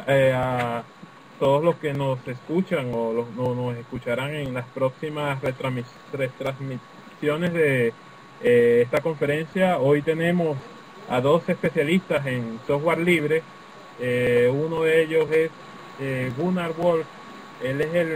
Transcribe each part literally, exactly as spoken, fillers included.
eh, a todos los que nos escuchan o los, no, nos escucharán en las próximas retramis, retransmisiones de eh, esta conferencia. Hoy tenemos a dos especialistas en software libre. Eh, uno de ellos es eh, Gunnar Wolf. Él es el,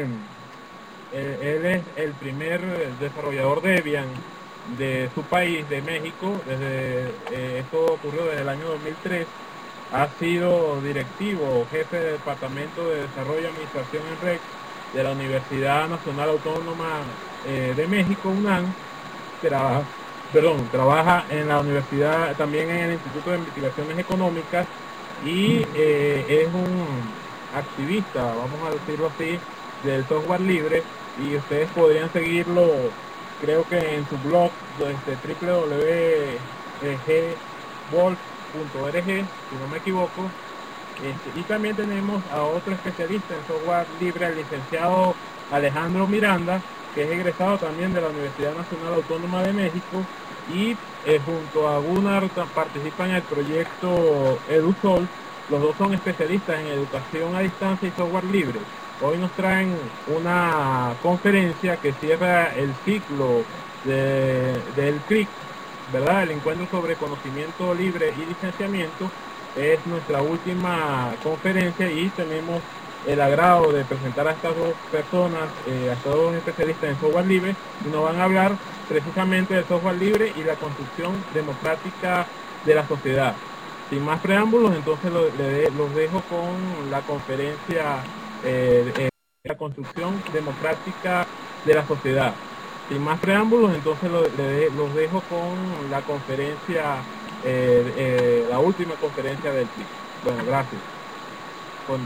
él, él es el primer desarrollador Debian de su país, de México. Desde eh, esto ocurrió desde el año dos mil tres. Ha sido directivo, jefe del Departamento de Desarrollo y Administración en Red de la Universidad Nacional Autónoma eh, de México, UNAM. Tra perdón, trabaja en la universidad, también en el Instituto de Investigaciones Económicas, y eh, es un activista, vamos a decirlo así, del software libre, y ustedes podrían seguirlo, creo que en su blog, este, doble u doble u doble u punto g wolf punto org, si no me equivoco. Este, y también tenemos a otro especialista en software libre, el licenciado Alejandro Miranda, que es egresado también de la Universidad Nacional Autónoma de México, y eh, junto a Gunnar participa en el proyecto EduSol. Los dos son especialistas en educación a distancia y software libre. Hoy nos traen una conferencia que cierra el ciclo de, del C R I C, ¿verdad? El encuentro sobre conocimiento libre y licenciamiento. Es nuestra última conferencia y tenemos el agrado de presentar a estas dos personas, eh, a estos dos especialistas en software libre, y nos van a hablar precisamente del software libre y la construcción democrática de la sociedad. Sin más preámbulos, entonces lo, le, los dejo con la conferencia eh, eh, la construcción democrática de la sociedad. Sin más preámbulos, entonces lo, le, los dejo con la conferencia, eh, eh, la última conferencia del C R I C. Bueno, gracias. Con,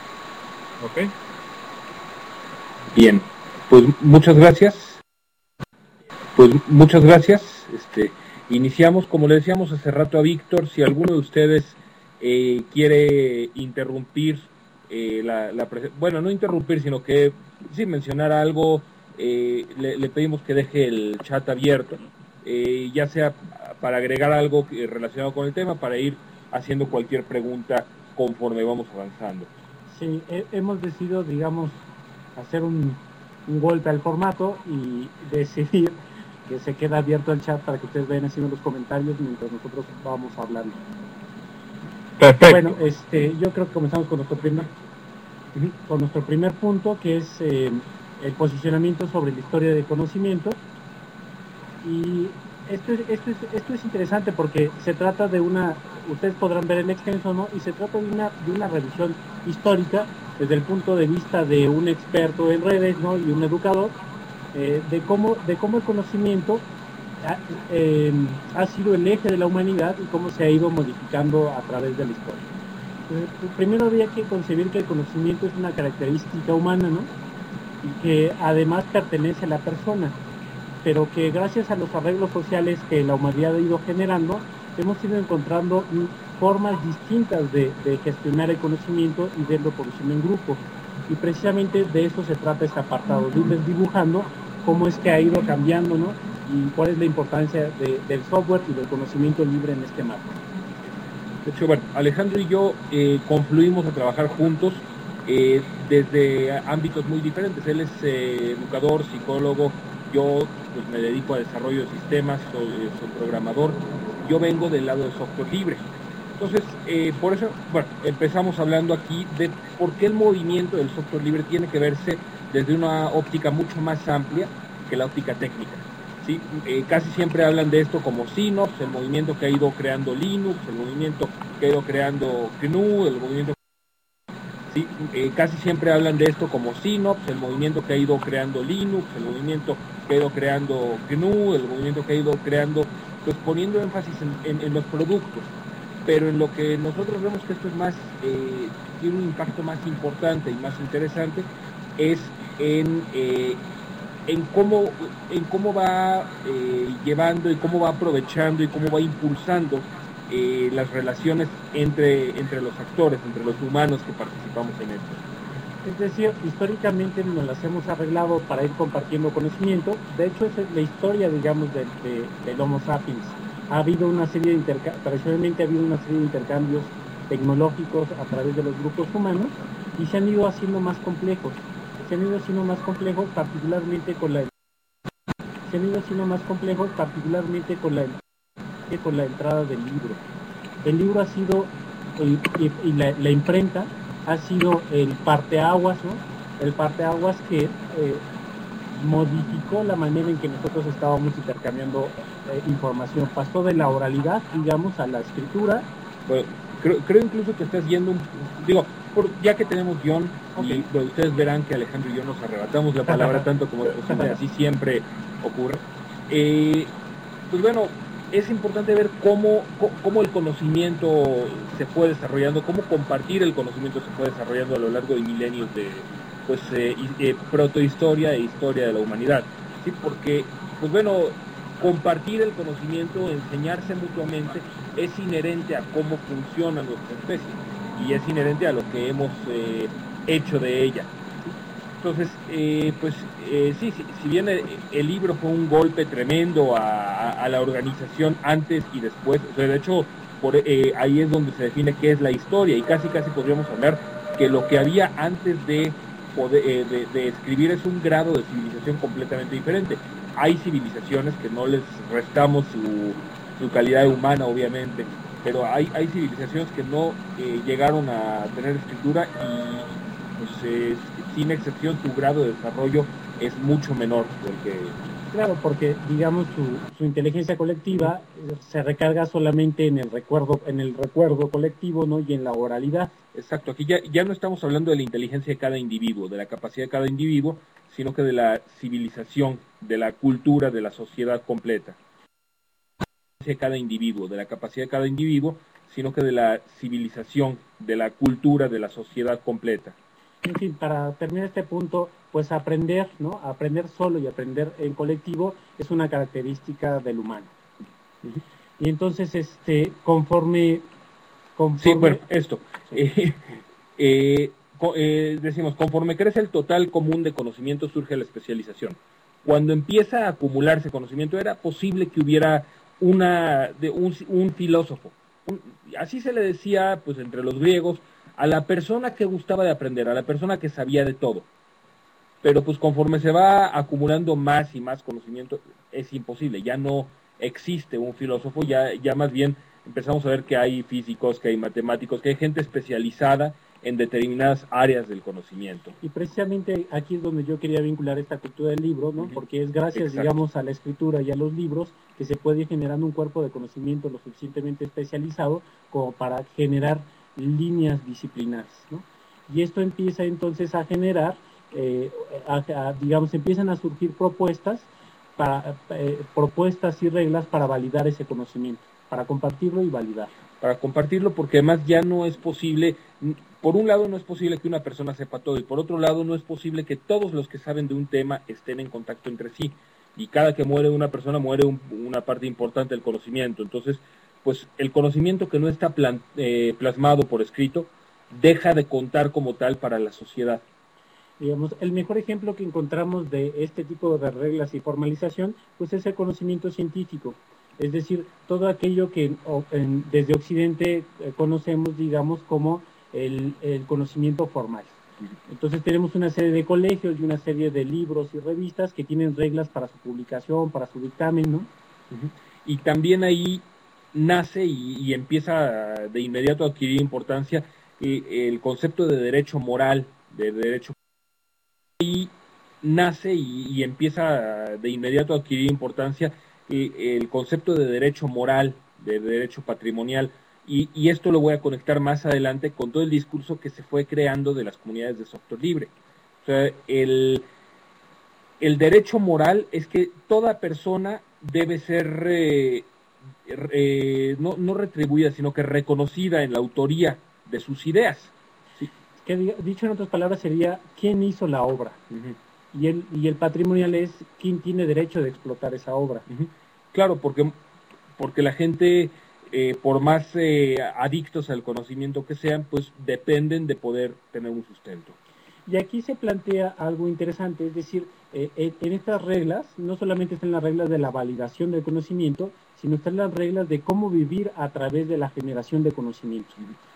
¿Ok? Bien, pues muchas gracias. Pues muchas gracias. Este, iniciamos, como le decíamos hace rato a Víctor, si alguno de ustedes eh, quiere interrumpir, eh, la, la bueno, no interrumpir, sino que sí mencionar algo, eh, le, le pedimos que deje el chat abierto, eh, ya sea para agregar algo relacionado con el tema, para ir haciendo cualquier pregunta conforme vamos avanzando. Sí, he, hemos decidido, digamos, hacer un, un golpe al formato y decidir que se queda abierto el chat para que ustedes vayan haciendo los comentarios mientras nosotros vamos hablando. Perfecto. Bueno, este, yo creo que comenzamos con nuestro primer, con nuestro primer punto, que es eh, el posicionamiento sobre la historia del conocimiento. Y esto es, esto, es, esto es interesante porque se trata de una, ustedes podrán ver en extenso, ¿no? Y se trata de una, de una revisión histórica desde el punto de vista de un experto en redes, ¿no? Y un educador, eh, de cómo, de cómo el conocimiento ha, eh, ha sido el eje de la humanidad y cómo se ha ido modificando a través de la historia. Entonces, primero habría que concebir que el conocimiento es una característica humana, ¿no? Y que además pertenece a la persona, pero que gracias a los arreglos sociales que la humanidad ha ido generando, hemos ido encontrando formas distintas de, de gestionar el conocimiento y verlo producir en grupo. Y precisamente de eso se trata este apartado, de irles dibujando cómo es que ha ido cambiando, ¿no? Y cuál es la importancia de, del software y del conocimiento libre en este marco. De hecho, bueno, Alejandro y yo eh, confluimos a trabajar juntos eh, desde ámbitos muy diferentes. Él es eh, educador, psicólogo. Yo pues, me dedico a desarrollo de sistemas, soy, soy programador. Yo vengo del lado de software libre. Entonces, eh, por eso, bueno, empezamos hablando aquí de por qué el movimiento del software libre tiene que verse desde una óptica mucho más amplia que la óptica técnica. ¿Sí? Eh, casi siempre hablan de esto como Synops, el movimiento que ha ido creando Linux, el movimiento que ha ido creando G N U, el movimiento... ¿Sí? Eh, casi siempre hablan de esto como Synops, el movimiento que ha ido creando Linux, el movimiento que ha ido creando G N U, el movimiento que ha ido creando, pues poniendo énfasis en, en, en los productos. Pero en lo que nosotros vemos que esto es más, eh, tiene un impacto más importante y más interesante, es en, eh, en, cómo, en cómo va eh, llevando y cómo va aprovechando y cómo va impulsando eh, las relaciones entre, entre los actores, entre los humanos que participamos en esto. Es decir, históricamente nos las hemos arreglado para ir compartiendo conocimiento. De hecho, esa es la historia, digamos, de, de, del Homo sapiens. Ha habido una serie de intercambios, tradicionalmente ha habido una serie de intercambios tecnológicos a través de los grupos humanos y se han ido haciendo más complejos. Se han ido haciendo más complejos particularmente con la se han ido haciendo más complejos particularmente con la con la entrada del libro. El libro ha sido el, y, y la, la imprenta ha sido el parteaguas, ¿no? El parteaguas que eh, modificó la manera en que nosotros estábamos intercambiando eh, información. Pasó de la oralidad, digamos, a la escritura. Bueno, creo, creo incluso que estás yendo, un, digo, por, ya que tenemos guión, okay. Y pues, ustedes verán que Alejandro y yo nos arrebatamos la palabra tanto como posible, así siempre ocurre. Eh, pues bueno, es importante ver cómo, cómo el conocimiento se fue desarrollando, cómo compartir el conocimiento se fue desarrollando a lo largo de milenios de pues eh, eh, protohistoria e historia de la humanidad, ¿sí? Porque, pues bueno, compartir el conocimiento, enseñarse mutuamente, es inherente a cómo funciona nuestra especie y es inherente a lo que hemos eh, hecho de ella. Entonces, eh, pues eh, sí, sí, si bien el, el libro fue un golpe tremendo a, a, a la organización antes y después, o sea, de hecho, por, eh, ahí es donde se define qué es la historia y casi casi podríamos hablar que lo que había antes de, poder, eh, de, de escribir es un grado de civilización completamente diferente. Hay civilizaciones que no les restamos su, su calidad humana, obviamente, pero hay, hay civilizaciones que no eh, llegaron a tener escritura y pues eh, sin excepción su grado de desarrollo es mucho menor del que... Claro, porque digamos su, su inteligencia colectiva se recarga solamente en el recuerdo, en el recuerdo colectivo, ¿no? Y en la oralidad. Exacto, aquí ya, ya no estamos hablando de la inteligencia de cada individuo, de la capacidad de cada individuo, sino que de la civilización, de la cultura, de la sociedad completa. De cada individuo, de la capacidad de cada individuo, sino que de la civilización, de la cultura, de la sociedad completa. En fin, para terminar este punto, pues aprender, ¿no? Aprender solo y aprender en colectivo es una característica del humano. Uh-huh. Y entonces, este, conforme, conforme... Sí, bueno, esto. Sí. Eh, eh, eh, decimos, conforme crece el total común de conocimiento, surge la especialización. Cuando empieza a acumularse conocimiento, era posible que hubiera una, de un, un filósofo. Un, así se le decía, pues, entre los griegos, a la persona que gustaba de aprender, a la persona que sabía de todo. Pero pues conforme se va acumulando más y más conocimiento, es imposible, ya no existe un filósofo, ya, ya más bien empezamos a ver que hay físicos, que hay matemáticos, que hay gente especializada en determinadas áreas del conocimiento. Y precisamente aquí es donde yo quería vincular esta cultura del libro, ¿no? Uh-huh. Porque es gracias, Exacto. digamos, a la escritura y a los libros que se puede ir generando un cuerpo de conocimiento lo suficientemente especializado como para generar líneas disciplinares, ¿no? Y esto empieza entonces a generar, eh, a, a, digamos, empiezan a surgir propuestas, para, eh, propuestas y reglas para validar ese conocimiento, para compartirlo y validar. Para compartirlo porque además ya no es posible, por un lado no es posible que una persona sepa todo y por otro lado no es posible que todos los que saben de un tema estén en contacto entre sí y cada que muere una persona muere un, una parte importante del conocimiento, entonces pues el conocimiento que no está plan, eh, plasmado por escrito deja de contar como tal para la sociedad. Digamos, el mejor ejemplo que encontramos de este tipo de reglas y formalización, pues es el conocimiento científico. Es decir, todo aquello que o, en, desde Occidente eh, conocemos, digamos, como el, el conocimiento formal. Entonces tenemos una serie de colegios y una serie de libros y revistas que tienen reglas para su publicación, para su dictamen, ¿no? Uh-huh. Y también ahí nace y, y empieza de inmediato a adquirir importancia eh, el concepto de derecho moral, de derecho y nace y, y empieza de inmediato a adquirir importancia eh, el concepto de derecho moral, de derecho patrimonial y, y esto lo voy a conectar más adelante con todo el discurso que se fue creando de las comunidades de software libre. O sea, el, el derecho moral es que toda persona debe ser eh, Eh, no, no retribuida, sino que reconocida en la autoría de sus ideas. ¿Sí? Que dicho en otras palabras sería quién hizo la obra. Uh-huh. y, el, y el patrimonial es quién tiene derecho de explotar esa obra. Uh-huh. Claro, porque, porque la gente, eh, por más eh, adictos al conocimiento que sean, pues dependen de poder tener un sustento. Y aquí se plantea algo interesante, es decir, eh, en estas reglas, no solamente están las reglas de la validación del conocimiento, sino están las reglas de cómo vivir a través de la generación de conocimiento.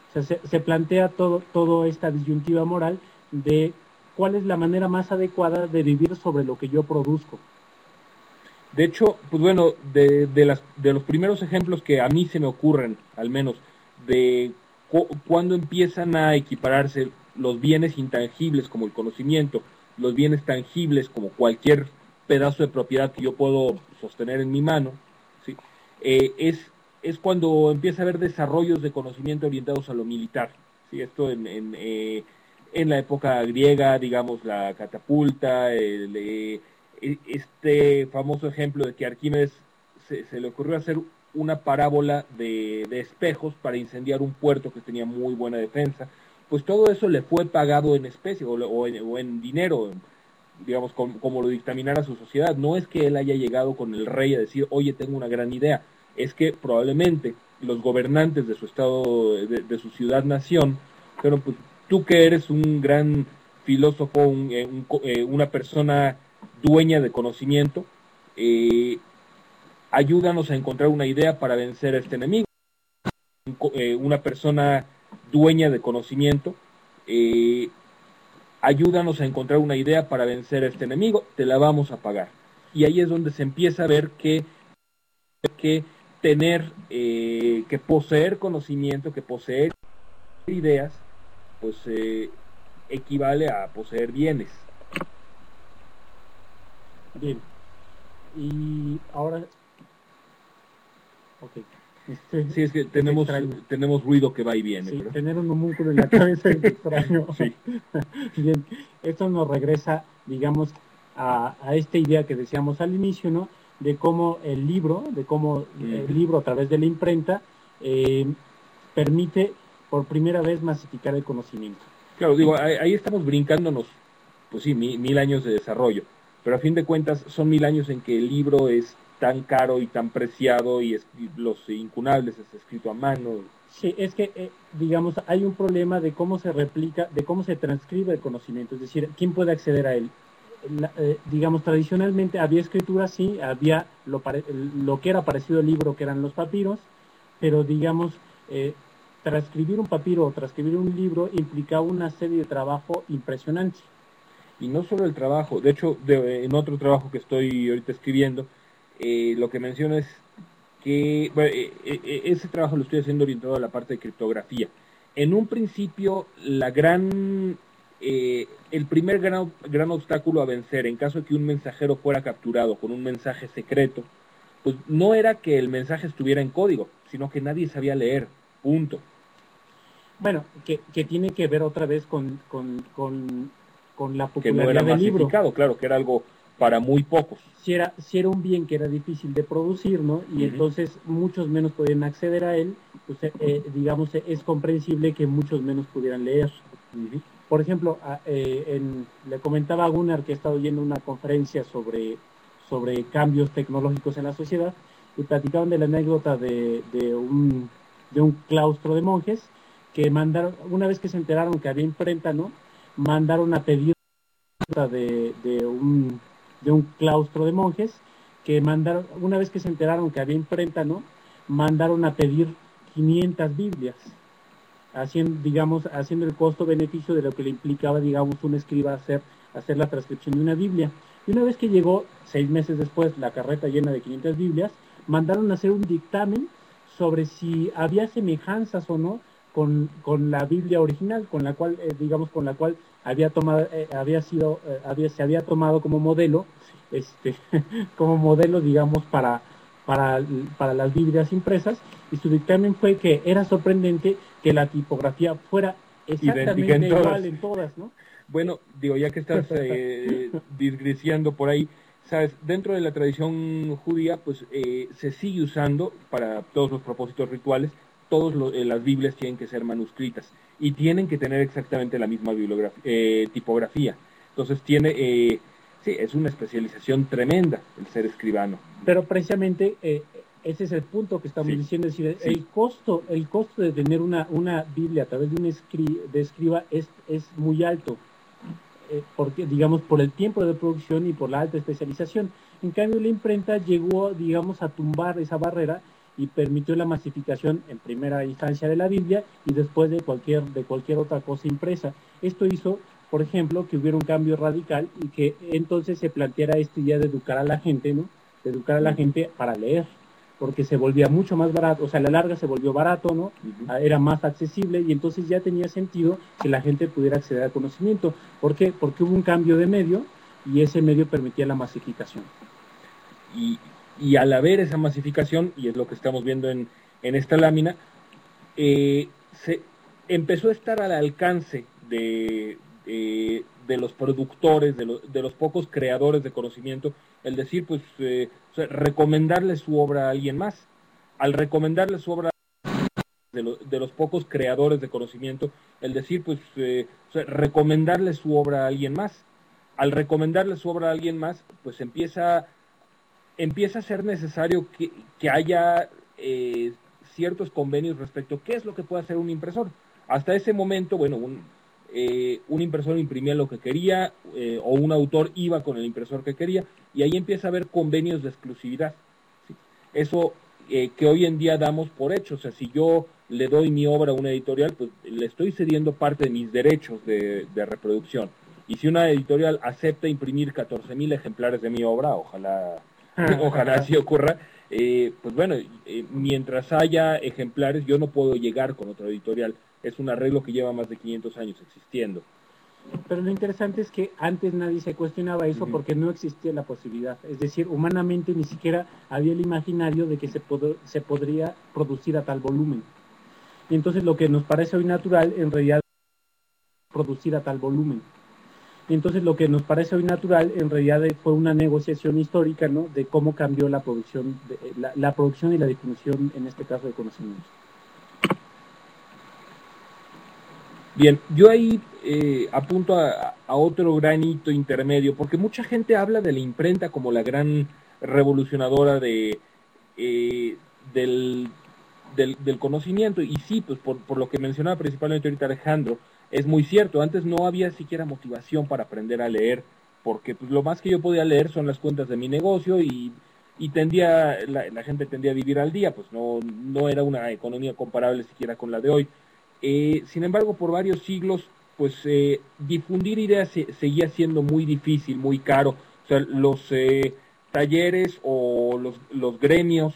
O sea, se, se plantea todo, todo esta disyuntiva moral de cuál es la manera más adecuada de vivir sobre lo que yo produzco. De hecho, pues bueno, de, de, las, de los primeros ejemplos que a mí se me ocurren, al menos, de cu cuando empiezan a equipararse los bienes intangibles como el conocimiento, los bienes tangibles como cualquier pedazo de propiedad que yo puedo sostener en mi mano, ¿sí? eh, es, es cuando empieza a haber desarrollos de conocimiento orientados a lo militar. ¿Sí? Esto en, en, eh, en la época griega, digamos, la catapulta, el, eh, este famoso ejemplo de que a Arquímedes se, se le ocurrió hacer una parábola de, de espejos para incendiar un puerto que tenía muy buena defensa, pues todo eso le fue pagado en especie o, o, en, o en dinero, digamos, com, como lo dictaminara su sociedad. No es que él haya llegado con el rey a decir, oye, tengo una gran idea, es que probablemente los gobernantes de su estado, de, de su ciudad-nación, pero pues tú que eres un gran filósofo, un, un, una persona dueña de conocimiento, eh, ayúdanos a encontrar una idea para vencer a este enemigo. Eh, una persona dueña de conocimiento, eh, ayúdanos a encontrar una idea para vencer a este enemigo, te la vamos a pagar. Y ahí es donde se empieza a ver que, que tener, eh, que poseer conocimiento, que poseer ideas, pues eh, equivale a poseer bienes. Bien. Y ahora... Ok. Este, sí, es que tenemos, tenemos ruido que va y viene. Sí, pero... tener un homúnculo en la cabeza es extraño. Sí. Bien, esto nos regresa, digamos, a, a esta idea que decíamos al inicio, ¿no? De cómo el libro, de cómo mm. el libro a través de la imprenta eh, permite por primera vez masificar el conocimiento. Claro, digo, ahí, ahí estamos brincándonos, pues sí, mil, mil años de desarrollo, pero a fin de cuentas son mil años en que el libro es tan caro y tan preciado y, es, y los incunables es escrito a mano. Sí, es que, eh, digamos, hay un problema de cómo se replica, de cómo se transcribe el conocimiento, es decir, ¿quién puede acceder a él? La, eh, digamos, tradicionalmente había escritura, sí, había lo, pare, lo que era parecido al libro, que eran los papiros, pero, digamos, eh, transcribir un papiro o transcribir un libro implicaba una serie de trabajo impresionante. Y no solo el trabajo, de hecho, de, en otro trabajo que estoy ahorita escribiendo, eh, lo que menciono es que bueno, eh, eh, ese trabajo lo estoy haciendo orientado a la parte de criptografía. En un principio, la gran, eh, el primer gran, gran obstáculo a vencer en caso de que un mensajero fuera capturado con un mensaje secreto, pues no era que el mensaje estuviera en código, sino que nadie sabía leer, punto. Bueno, que, que tiene que ver otra vez con, con, con, con la que popularidad no era del libro. Claro, que era algo para muy pocos. Si era, si era un bien que era difícil de producir, ¿no? Y uh-huh. entonces muchos menos podían acceder a él, pues eh, digamos, es comprensible que muchos menos pudieran leer. Uh-huh. Por ejemplo, eh, en, le comentaba a Gunnar que he estado yendo a una conferencia sobre, sobre cambios tecnológicos en la sociedad y platicaban de la anécdota de, de, un, de un claustro de monjes que mandaron, una vez que se enteraron que había imprenta, ¿no? Mandaron a pedir de, de un de un claustro de monjes que mandaron, una vez que se enteraron que había imprenta, ¿no? Mandaron a pedir quinientas Biblias, haciendo, digamos, haciendo el costo-beneficio de lo que le implicaba, digamos, un escriba hacer, hacer la transcripción de una Biblia. Y una vez que llegó, seis meses después, la carreta llena de quinientas Biblias, mandaron a hacer un dictamen sobre si había semejanzas o no con, con la Biblia original, con la cual, eh, digamos, con la cual había tomado, eh, había sido, eh, había, se había tomado como modelo, este, como modelo, digamos, para, para, para las Biblias impresas, y su dictamen fue que era sorprendente que la tipografía fuera exactamente en igual todas. en todas, ¿no? Bueno, digo, ya que estás eh, digresiando por ahí, sabes, dentro de la tradición judía, pues eh, se sigue usando para todos los propósitos rituales. Todas eh, las Biblias tienen que ser manuscritas y tienen que tener exactamente la misma eh, tipografía. Entonces tiene, eh, sí, es una especialización tremenda el ser escribano. Pero precisamente eh, ese es el punto que estamos sí. diciendo, es decir, sí. el costo, el costo de tener una, una Biblia a través de un escri de escriba es, es muy alto, eh, porque digamos por el tiempo de producción y por la alta especialización. En cambio la imprenta llegó, digamos, a tumbar esa barrera y permitió la masificación en primera instancia de la Biblia y después de cualquier, de cualquier otra cosa impresa. Esto hizo, por ejemplo, que hubiera un cambio radical y que entonces se planteara esta idea de educar a la gente, ¿no? De educar a la gente para leer, porque se volvía mucho más barato, o sea, a la larga se volvió barato, ¿no? Uh-huh. Era más accesible y entonces ya tenía sentido que la gente pudiera acceder al conocimiento. ¿Por qué? Porque hubo un cambio de medio y ese medio permitía la masificación. Y, y al haber esa masificación, y es lo que estamos viendo en, en esta lámina, eh, se empezó a estar al alcance de, de, de los productores, de, lo, de los pocos creadores de conocimiento, el decir, pues, eh, o sea, recomendarle su obra a alguien más. Al recomendarle su obra de, lo, de los pocos creadores de conocimiento, el decir, pues, eh, o sea, recomendarle su obra a alguien más. Al recomendarle su obra a alguien más, pues empieza, empieza a ser necesario que, que haya eh, ciertos convenios respecto a qué es lo que puede hacer un impresor. Hasta ese momento, bueno, un, eh, un impresor imprimía lo que quería, eh, o un autor iba con el impresor que quería, y ahí empieza a haber convenios de exclusividad. ¿Sí? Eso eh, que hoy en día damos por hecho. O sea, si yo le doy mi obra a una editorial, pues le estoy cediendo parte de mis derechos de, de reproducción. Y si una editorial acepta imprimir catorce mil ejemplares de mi obra, ojalá, ojalá así ocurra, eh, pues bueno, eh, mientras haya ejemplares, yo no puedo llegar con otra editorial. Es un arreglo que lleva más de quinientos años existiendo. Pero lo interesante es que antes nadie se cuestionaba eso uh-huh. porque no existía la posibilidad. Es decir, humanamente ni siquiera había el imaginario de que se, pod- se podría producir a tal volumen. Y entonces lo que nos parece hoy natural, en realidad, producir a tal volumen. Y entonces lo que nos parece hoy natural, en realidad fue una negociación histórica, ¿no? De cómo cambió la producción, de, la, la producción y la difusión, en este caso, de conocimientos. Bien, yo ahí eh, apunto a, a otro gran hito intermedio, porque mucha gente habla de la imprenta como la gran revolucionadora de, eh, del, del, del conocimiento, y sí, pues por, por lo que mencionaba principalmente ahorita Alejandro, es muy cierto. Antes no había siquiera motivación para aprender a leer, porque pues lo más que yo podía leer son las cuentas de mi negocio, y, y tendía, la, la gente tendía a vivir al día, pues no, no era una economía comparable siquiera con la de hoy. Eh, sin embargo, por varios siglos, pues eh, difundir ideas se, seguía siendo muy difícil, muy caro. O sea, los eh, talleres o los, los gremios,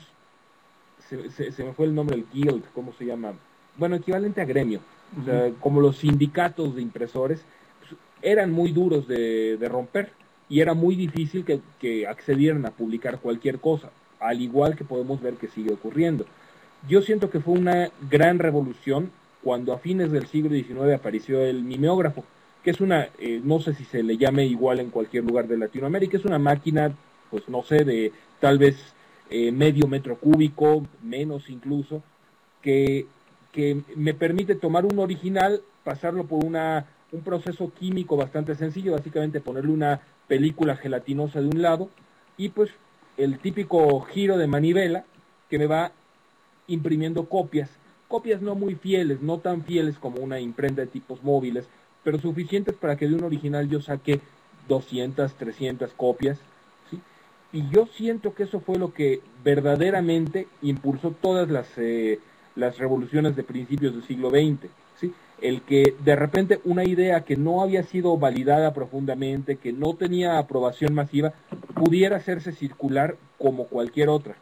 se, se, se me fue el nombre, el guild, ¿cómo se llama? Bueno, equivalente a gremio, uh-huh. O sea, como los sindicatos de impresores, pues, eran muy duros de, de romper, y era muy difícil que, que accedieran a publicar cualquier cosa, al igual que podemos ver que sigue ocurriendo. Yo siento que fue una gran revolución cuando a fines del siglo diecinueve apareció el mimeógrafo, que es una, eh, no sé si se le llame igual en cualquier lugar de Latinoamérica, es una máquina, pues no sé, de tal vez eh, medio metro cúbico, menos incluso, que, que me permite tomar un original, pasarlo por una, un proceso químico bastante sencillo, básicamente ponerle una película gelatinosa de un lado, y pues el típico giro de manivela que me va imprimiendo copias, copias no muy fieles, no tan fieles como una imprenta de tipos móviles, pero suficientes para que de un original yo saque doscientas, trescientas copias, ¿sí? Y yo siento que eso fue lo que verdaderamente impulsó todas las, eh, las revoluciones de principios del siglo veinte, ¿sí? El que de repente una idea que no había sido validada profundamente, que no tenía aprobación masiva, pudiera hacerse circular como cualquier otra.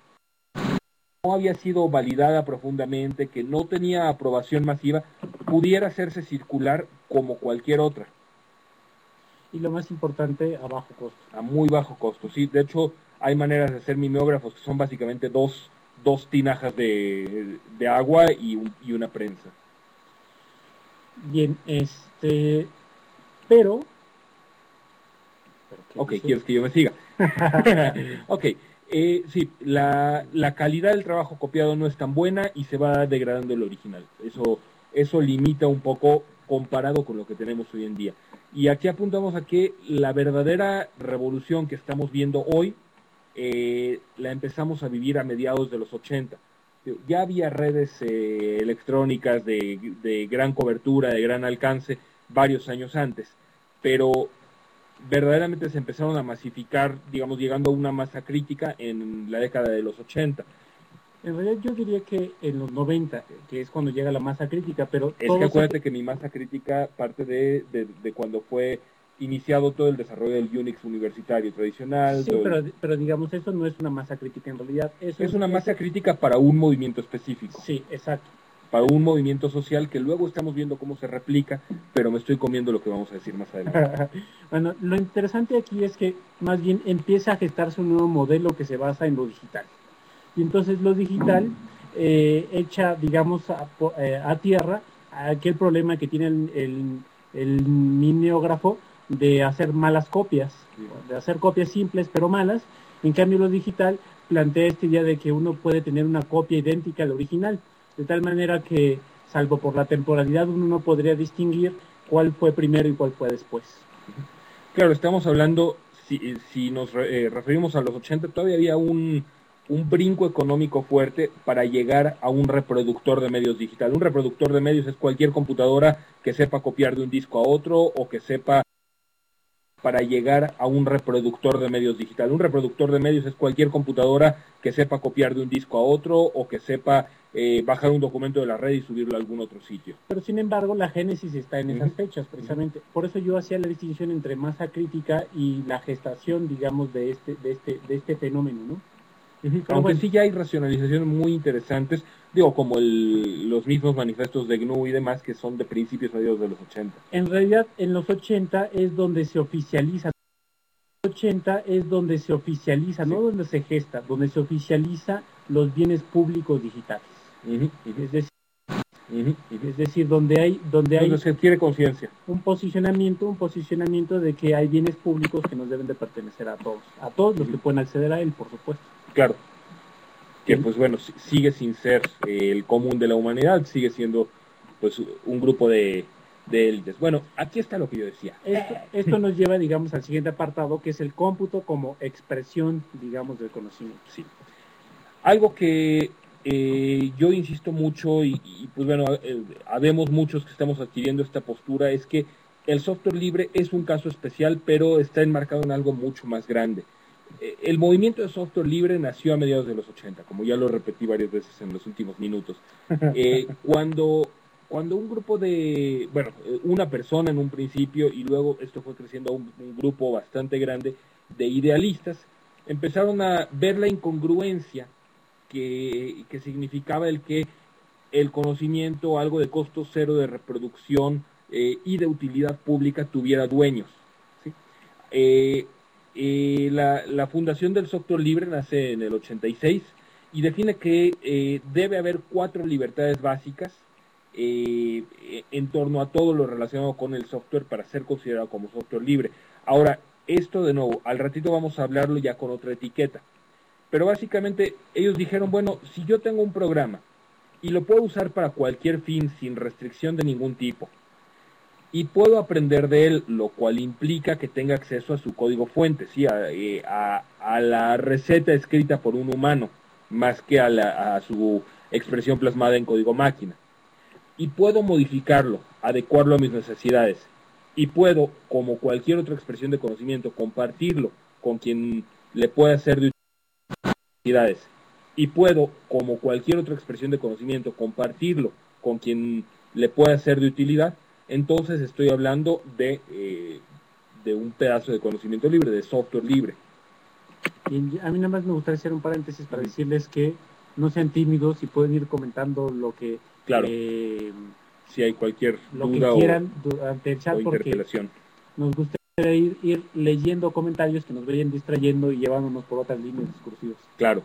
No había sido validada profundamente, que no tenía aprobación masiva, pudiera hacerse circular como cualquier otra. Y lo más importante, a bajo costo. A muy bajo costo, sí. De hecho, hay maneras de hacer mimeógrafos que son básicamente dos, dos tinajas de, de agua y, un, y una prensa. Bien, este... Pero... ¿pero ok, dices? ¿Quieres que yo me siga? Ok. Eh, sí, la, la calidad del trabajo copiado no es tan buena y se va degradando el original. Eso, eso limita un poco comparado con lo que tenemos hoy en día. Y aquí apuntamos a que la verdadera revolución que estamos viendo hoy eh, la empezamos a vivir a mediados de los ochenta. Ya había redes eh, electrónicas de, de gran cobertura, de gran alcance, varios años antes, pero verdaderamente se empezaron a masificar, digamos, llegando a una masa crítica en la década de los ochenta. En realidad yo diría que en los noventa, que es cuando llega la masa crítica, pero... Es que acuérdate se... que mi masa crítica parte de, de, de cuando fue iniciado todo el desarrollo del Unix universitario tradicional. Sí, pero, el... pero digamos, eso no es una masa crítica en realidad. Eso es, es una es... masa crítica para un movimiento específico. Sí, exacto. Para un movimiento social que luego estamos viendo cómo se replica, pero me estoy comiendo lo que vamos a decir más adelante. Bueno, lo interesante aquí es que más bien empieza a gestarse un nuevo modelo que se basa en lo digital. Y entonces lo digital eh, echa, digamos, a, a tierra aquel problema que tiene el, el, el mimeógrafo de hacer malas copias, sí. de hacer copias simples pero malas. En cambio lo digital plantea esta idea de que uno puede tener una copia idéntica al original, de tal manera que, salvo por la temporalidad, uno no podría distinguir cuál fue primero y cuál fue después. Claro, estamos hablando, si, si nos eh, referimos a los ochenta, todavía había un... un brinco económico fuerte para llegar a un reproductor de medios digital. Un reproductor de medios es cualquier computadora que sepa copiar de un disco a otro o que sepa para llegar a un reproductor de medios digital. Un reproductor de medios es cualquier computadora que sepa copiar de un disco a otro o que sepa eh, bajar un documento de la red y subirlo a algún otro sitio. Pero sin embargo la génesis está en esas uh-huh. fechas precisamente. Uh-huh. Por eso yo hacía la distinción entre masa crítica y la gestación, digamos, de este, de este, de este fenómeno, ¿no? Uh-huh. Aunque bueno, sí ya hay racionalizaciones muy interesantes, digo, como el, los mismos manifestos de G N U y demás, que son de principios medios de los ochenta. En realidad, en los ochenta es donde se oficializa, ochenta es donde se oficializa, sí. no donde se gesta, donde se oficializa los bienes públicos digitales. Uh-huh. Uh-huh. Es decir, uh-huh. Uh-huh. es decir, donde hay, donde hay se adquiere conciencia. Un posicionamiento, un posicionamiento de que hay bienes públicos que nos deben de pertenecer a todos, a todos uh-huh. los que pueden acceder a él, por supuesto. Claro, que pues bueno, sigue sin ser eh, el común de la humanidad, sigue siendo pues un grupo de, de élites. Bueno, aquí está lo que yo decía. Esto, esto nos lleva, digamos, al siguiente apartado, que es el cómputo como expresión, digamos, del conocimiento. Sí. Algo que eh, yo insisto mucho y, y pues bueno, eh, habemos muchos que estamos adquiriendo esta postura, es que el software libre es un caso especial, pero está enmarcado en algo mucho más grande. El movimiento de software libre nació a mediados de los ochenta, como ya lo repetí varias veces en los últimos minutos. Eh, cuando, cuando un grupo de, bueno, una persona en un principio, y luego esto fue creciendo a un, un grupo bastante grande de idealistas, empezaron a ver la incongruencia que, que significaba el que el conocimiento, algo de costo cero de reproducción eh, y de utilidad pública, tuviera dueños. ¿Sí? Eh, Eh, la, la fundación del software libre nace en el ochenta y seis y define que eh, debe haber cuatro libertades básicas eh, en torno a todo lo relacionado con el software para ser considerado como software libre. Ahora, esto de nuevo, al ratito vamos a hablarlo ya con otra etiqueta, pero básicamente ellos dijeron, bueno, si yo tengo un programa y lo puedo usar para cualquier fin sin restricción de ningún tipo, y puedo aprender de él, lo cual implica que tenga acceso a su código fuente, sí, a, a, a la receta escrita por un humano, más que a, la, a su expresión plasmada en código máquina. Y puedo modificarlo, adecuarlo a mis necesidades. Y puedo, como cualquier otra expresión de conocimiento, compartirlo con quien le pueda ser de utilidades. Y puedo, como cualquier otra expresión de conocimiento, compartirlo con quien le pueda ser de utilidad. Entonces estoy hablando de, eh, de un pedazo de conocimiento libre, de software libre. Y a mí nada más me gustaría hacer un paréntesis para decirles que no sean tímidos y pueden ir comentando lo que... Claro, eh, si hay cualquier lo duda que quieran o, durante el chat, o porque nos gustaría ir, ir leyendo comentarios que nos vayan distrayendo y llevándonos por otras líneas discursivas. Claro.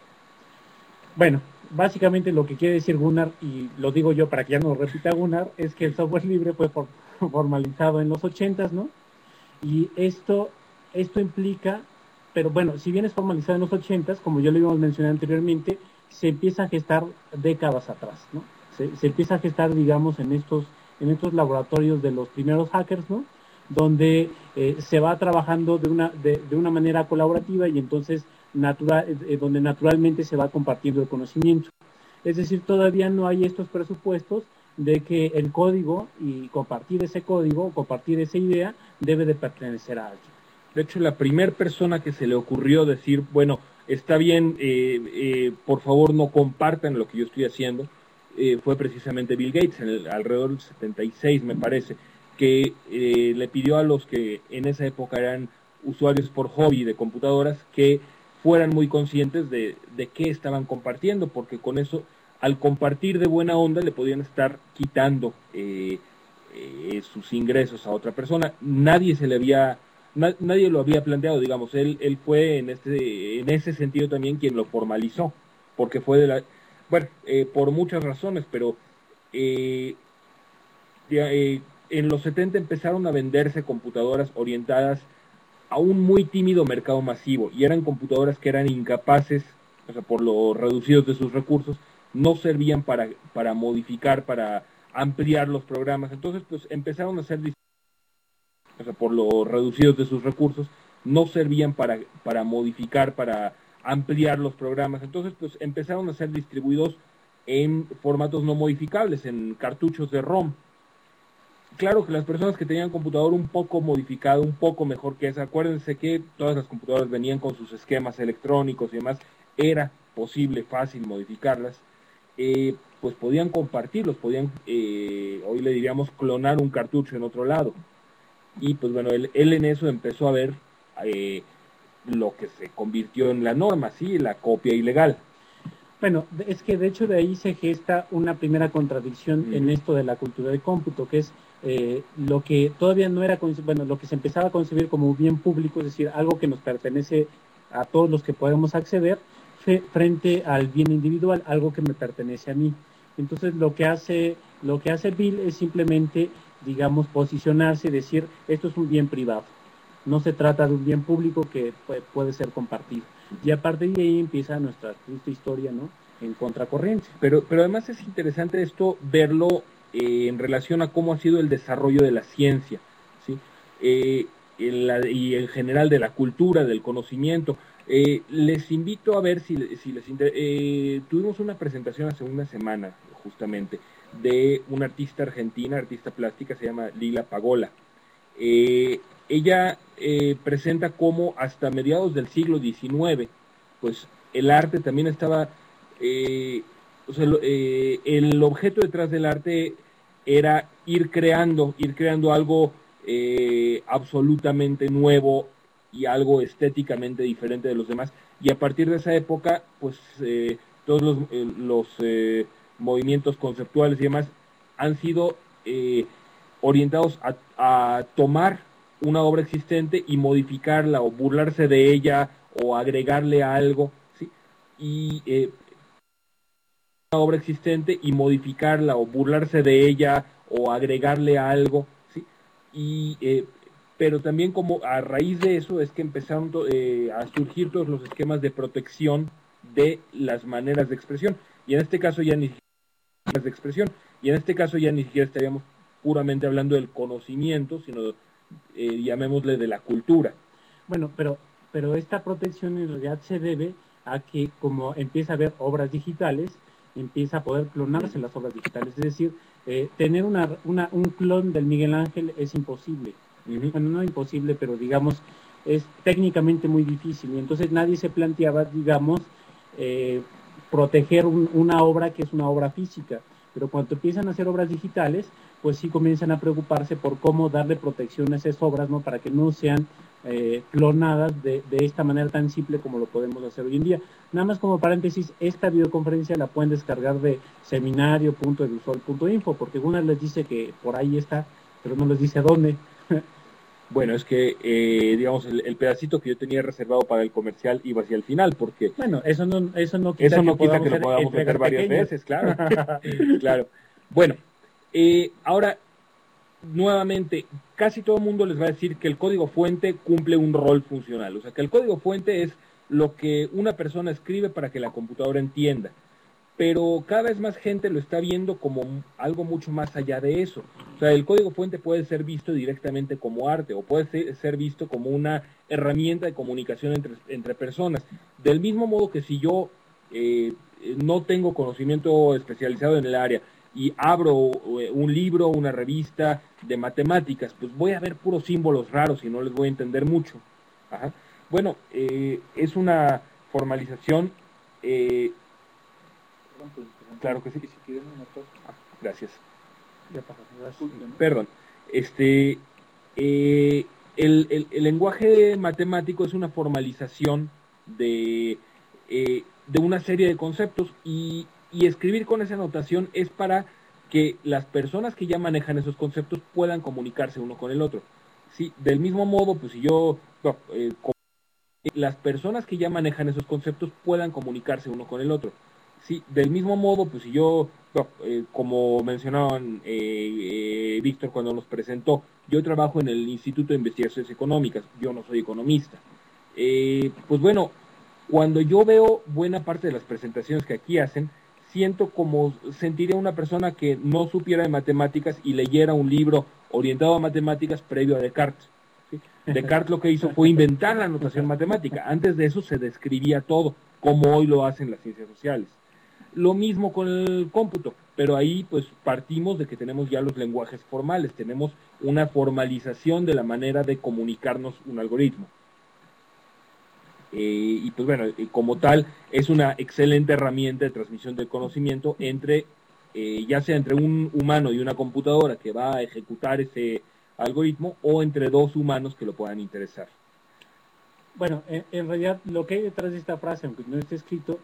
Bueno, básicamente lo que quiere decir Gunnar, y lo digo yo para que ya no lo repita Gunnar, es que el software libre fue for, formalizado en los ochentas, ¿no? Y esto, esto implica, pero bueno, si bien es formalizado en los ochentas, como ya lo habíamos mencionado anteriormente, se empieza a gestar décadas atrás, ¿no? Se, se empieza a gestar, digamos, en estos, en estos laboratorios de los primeros hackers, ¿no? Donde eh, se va trabajando de una, de, de una manera colaborativa y entonces natural, eh, donde naturalmente se va compartiendo el conocimiento. Es decir, todavía no hay estos presupuestos de que el código y compartir ese código, compartir esa idea, debe de pertenecer a alguien. De hecho, la primera persona que se le ocurrió decir, bueno, está bien, eh, eh, por favor no compartan lo que yo estoy haciendo. Eh, fue precisamente Bill Gates, en el, alrededor del setenta y seis me parece, que eh, le pidió a los que en esa época eran usuarios por hobby de computadoras que fueran muy conscientes de, de qué estaban compartiendo, porque con eso, al compartir de buena onda, le podían estar quitando eh, eh, sus ingresos a otra persona. Nadie se le había, na, nadie lo había planteado, digamos, él, él fue en este, en ese sentido también quien lo formalizó, porque fue de la, bueno, eh, por muchas razones, pero eh, eh, en los setenta empezaron a venderse computadoras orientadas a un muy tímido mercado masivo, y eran computadoras que eran incapaces, o sea, por lo reducidos de sus recursos, no servían para, para modificar, para ampliar los programas. Entonces, pues empezaron a ser, o sea, por lo reducidos de sus recursos, no servían para, para modificar, para ampliar los programas. Entonces, pues empezaron a ser distribuidos en formatos no modificables, en cartuchos de ROM. Claro que las personas que tenían computador un poco modificado, un poco mejor que esa, acuérdense que todas las computadoras venían con sus esquemas electrónicos y demás, era posible, fácil modificarlas, eh, pues podían compartirlos, podían, eh, hoy le diríamos, clonar un cartucho en otro lado. Y pues bueno, él, él en eso empezó a ver eh, lo que se convirtió en la norma, ¿sí? La copia ilegal. Bueno, es que de hecho de ahí se gesta una primera contradicción mm. en esto de la cultura de cómputo, que es eh, lo que todavía no era, bueno, lo que se empezaba a concebir como bien público, es decir, algo que nos pertenece a todos los que podemos acceder, frente al bien individual, algo que me pertenece a mí. Entonces lo que hace, lo que hace Bill es simplemente, digamos, posicionarse y decir, esto es un bien privado, no se trata de un bien público que puede, puede ser compartido. Y a partir de ahí empieza nuestra triste historia, ¿no? En contracorriente. Pero, pero además es interesante esto, verlo eh, en relación a cómo ha sido el desarrollo de la ciencia, ¿sí? Eh, en la, y en general de la cultura, del conocimiento. Eh, les invito a ver si, si les inter... eh, tuvimos una presentación hace una semana, justamente, de una artista argentina, artista plástica, se llama Lila Pagola. Eh, ella eh, presenta cómo hasta mediados del siglo diecinueve, pues el arte también estaba, eh, o sea, eh, el objeto detrás del arte era ir creando, ir creando algo eh, absolutamente nuevo y algo estéticamente diferente de los demás, y a partir de esa época, pues eh, todos los, eh, los eh, movimientos conceptuales y demás han sido eh, orientados a, a tomar una obra existente y modificarla o burlarse de ella o agregarle a algo, ¿sí? Y eh, una obra existente y modificarla o burlarse de ella o agregarle a algo, ¿sí? Y eh, pero también como a raíz de eso es que empezaron eh, a surgir todos los esquemas de protección de las maneras de expresión, y en este caso ya ni siquiera de expresión, y en este caso ya ni siquiera estaríamos puramente hablando del conocimiento, sino eh, llamémosle de la cultura. Bueno, pero, pero esta protección en realidad se debe a que como empieza a haber obras digitales, empieza a poder clonarse las obras digitales, es decir, eh, tener una, una, un clon del Miguel Ángel es imposible. Uh-huh. Bueno, no imposible, pero digamos, es técnicamente muy difícil, y entonces nadie se planteaba, digamos, eh, proteger un, una obra que es una obra física, pero cuando empiezan a hacer obras digitales, pues sí comienzan a preocuparse por cómo darle protección a esas obras, ¿no? Para que no sean eh, clonadas de, de esta manera tan simple como lo podemos hacer hoy en día. Nada más como paréntesis, esta videoconferencia la pueden descargar de seminario punto edusol punto info, porque una les dice que por ahí está, pero no les dice dónde. Bueno, es que, eh, digamos, el, el pedacito que yo tenía reservado para el comercial iba hacia el final, porque... Bueno, eso no, eso no quita, eso no que, quita que lo podamos hacer varias pequeños. veces, claro. Claro. Bueno, eh, ahora, nuevamente, casi todo el mundo les va a decir que el código fuente cumple un rol funcional. O sea, que el código fuente es lo que una persona escribe para que la computadora entienda. Pero cada vez más gente lo está viendo como algo mucho más allá de eso. O sea, el código fuente puede ser visto directamente como arte, o puede ser visto como una herramienta de comunicación entre, entre personas. Del mismo modo que si yo eh, no tengo conocimiento especializado en el área y abro un libro, una revista de matemáticas, pues voy a ver puros símbolos raros y no les voy a entender mucho. Ajá. Bueno, eh, es una... formalización, eh, claro que sí. Ah, gracias. Perdón. Este, eh, el, el, el lenguaje matemático es una formalización de, eh, de una serie de conceptos y, y escribir con esa notación es para que las personas que ya manejan esos conceptos puedan comunicarse uno con el otro. Sí, del mismo modo, pues si yo, no, eh, las personas que ya manejan esos conceptos puedan comunicarse uno con el otro. Sí, del mismo modo, pues si yo, no, eh, como mencionaban eh, eh, Víctor cuando nos presentó, yo trabajo en el Instituto de Investigaciones Económicas, yo no soy economista. Eh, pues bueno, cuando yo veo buena parte de las presentaciones que aquí hacen, siento como sentiría una persona que no supiera de matemáticas y leyera un libro orientado a matemáticas previo a Descartes. ¿Sí? Descartes lo que hizo fue inventar la notación matemática. Antes de eso se describía todo, como hoy lo hacen las ciencias sociales. Lo mismo con el cómputo, pero ahí pues partimos de que tenemos ya los lenguajes formales, tenemos una formalización de la manera de comunicarnos un algoritmo. Eh, y pues bueno, eh, como tal, es una excelente herramienta de transmisión del conocimiento entre, eh, ya sea entre un humano y una computadora que va a ejecutar ese algoritmo o entre dos humanos que lo puedan interesar. Bueno, en, en realidad lo que hay detrás de esta frase, aunque no esté escrito,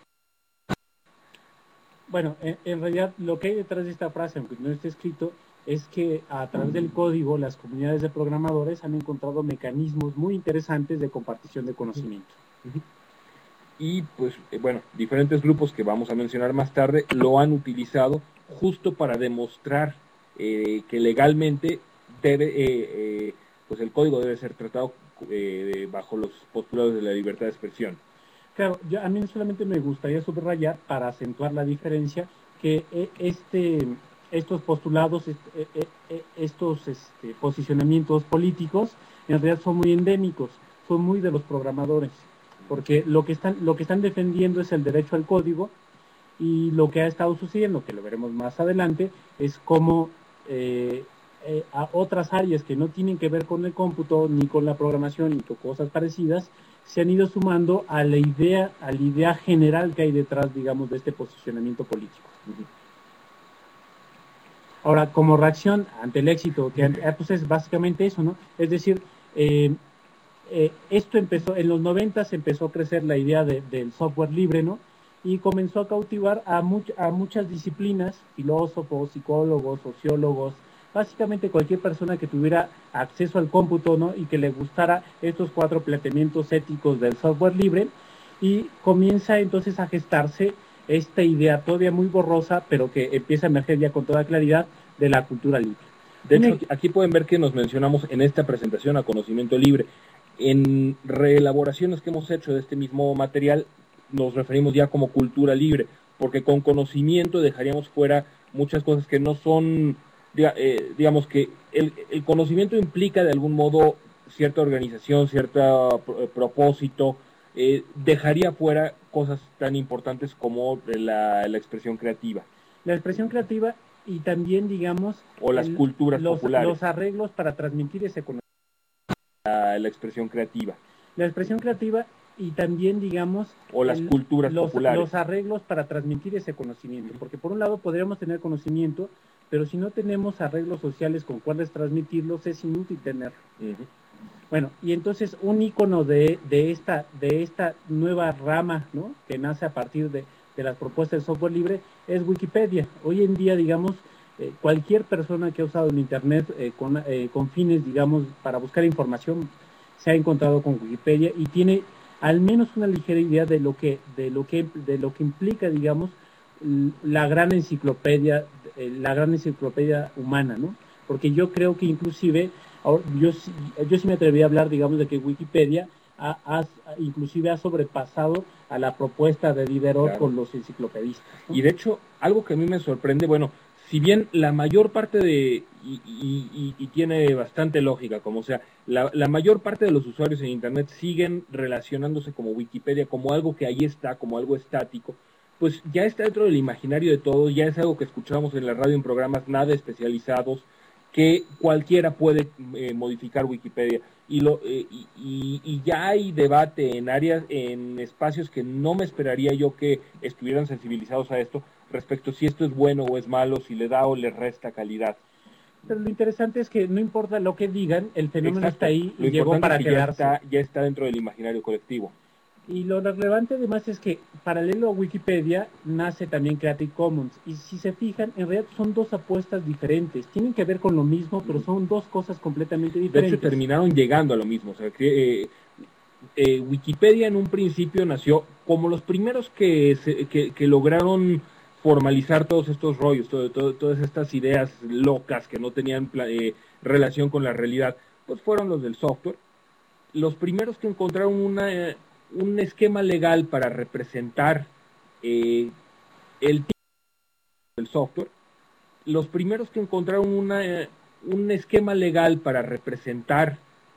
bueno, en, en realidad lo que hay detrás de esta frase, aunque no esté escrito, es que a través del código las comunidades de programadores han encontrado mecanismos muy interesantes de compartición de conocimiento. Y pues, eh, bueno, diferentes grupos que vamos a mencionar más tarde lo han utilizado justo para demostrar eh, que legalmente debe, eh, eh, pues el código debe ser tratado eh, bajo los postulados de la libertad de expresión. Claro, yo, a mí solamente me gustaría subrayar para acentuar la diferencia que este, estos postulados, este, estos este, posicionamientos políticos en realidad son muy endémicos, son muy de los programadores, porque lo que están, lo que están defendiendo es el derecho al código y lo que ha estado sucediendo, que lo veremos más adelante, es cómo eh, eh, a otras áreas que no tienen que ver con el cómputo, ni con la programación, ni con cosas parecidas, se han ido sumando a la idea, a la idea general que hay detrás, digamos, de este posicionamiento político. Uh-huh. Ahora, como reacción ante el éxito, que pues es básicamente eso, ¿no? Es decir, eh, eh, esto empezó, en los noventas empezó a crecer la idea de, del software libre, ¿no? Y comenzó a cautivar a, much, a muchas disciplinas, filósofos, psicólogos, sociólogos, básicamente cualquier persona que tuviera acceso al cómputo, ¿no? Y que le gustara estos cuatro planteamientos éticos del software libre, y comienza entonces a gestarse esta idea todavía muy borrosa, pero que empieza a emerger ya con toda claridad, de la cultura libre. De hecho, aquí pueden ver que nos mencionamos en esta presentación a conocimiento libre. En reelaboraciones que hemos hecho de este mismo material, nos referimos ya como cultura libre, porque con conocimiento dejaríamos fuera muchas cosas que no son... digamos que el, el conocimiento implica de algún modo cierta organización, cierto propósito, eh, dejaría fuera cosas tan importantes como la, la expresión creativa. La expresión creativa y también, digamos... O las el, culturas los, populares. Los arreglos para transmitir ese conocimiento. La, la expresión creativa. La expresión creativa y también, digamos... O las el, culturas los, populares. Los arreglos para transmitir ese conocimiento. Porque por un lado podríamos tener conocimiento, pero si no tenemos arreglos sociales con cuáles transmitirlos, es inútil tenerlo. Uh-huh. Bueno, y entonces un ícono de, de, esta, de esta nueva rama, ¿no?, que nace a partir de, de las propuestas del software libre es Wikipedia. Hoy en día, digamos, eh, cualquier persona que ha usado el Internet eh, con, eh, con fines, digamos, para buscar información, se ha encontrado con Wikipedia y tiene al menos una ligera idea de lo que, de lo que, de lo que implica, digamos, la gran enciclopedia, la gran enciclopedia humana, ¿no? Porque yo creo que inclusive, yo, yo sí me atrevería a hablar, digamos, de que Wikipedia ha, ha, inclusive ha sobrepasado a la propuesta de Diderot, claro, con los enciclopedistas, ¿no? Y de hecho, algo que a mí me sorprende, bueno, si bien la mayor parte de, y, y, y, y tiene bastante lógica, como sea, la, la mayor parte de los usuarios en Internet siguen relacionándose como Wikipedia, como algo que ahí está, como algo estático, pues ya está dentro del imaginario de todos, ya es algo que escuchamos en la radio en programas nada especializados, que cualquiera puede eh, modificar Wikipedia. Y, lo, eh, y, y, y ya hay debate en áreas, en espacios que no me esperaría yo que estuvieran sensibilizados a esto, respecto si esto es bueno o es malo, si le da o le resta calidad. Pero lo interesante es que no importa lo que digan, el fenómeno Exacto. está ahí y Lo llegó para es que quedarse. Ya está, ya está dentro del imaginario colectivo. Y lo relevante además es que, paralelo a Wikipedia, nace también Creative Commons. Y si se fijan, en realidad son dos apuestas diferentes. Tienen que ver con lo mismo, pero son dos cosas completamente diferentes. De hecho, terminaron llegando a lo mismo. O sea, que eh, eh, Wikipedia en un principio nació como los primeros que, se, que, que lograron formalizar todos estos rollos, todo, todo, todas estas ideas locas que no tenían eh, relación con la realidad, pues fueron los del software. Los primeros que encontraron una... Eh, un esquema legal para representar eh, el tipo del software, los primeros que encontraron una, eh, un esquema legal para representar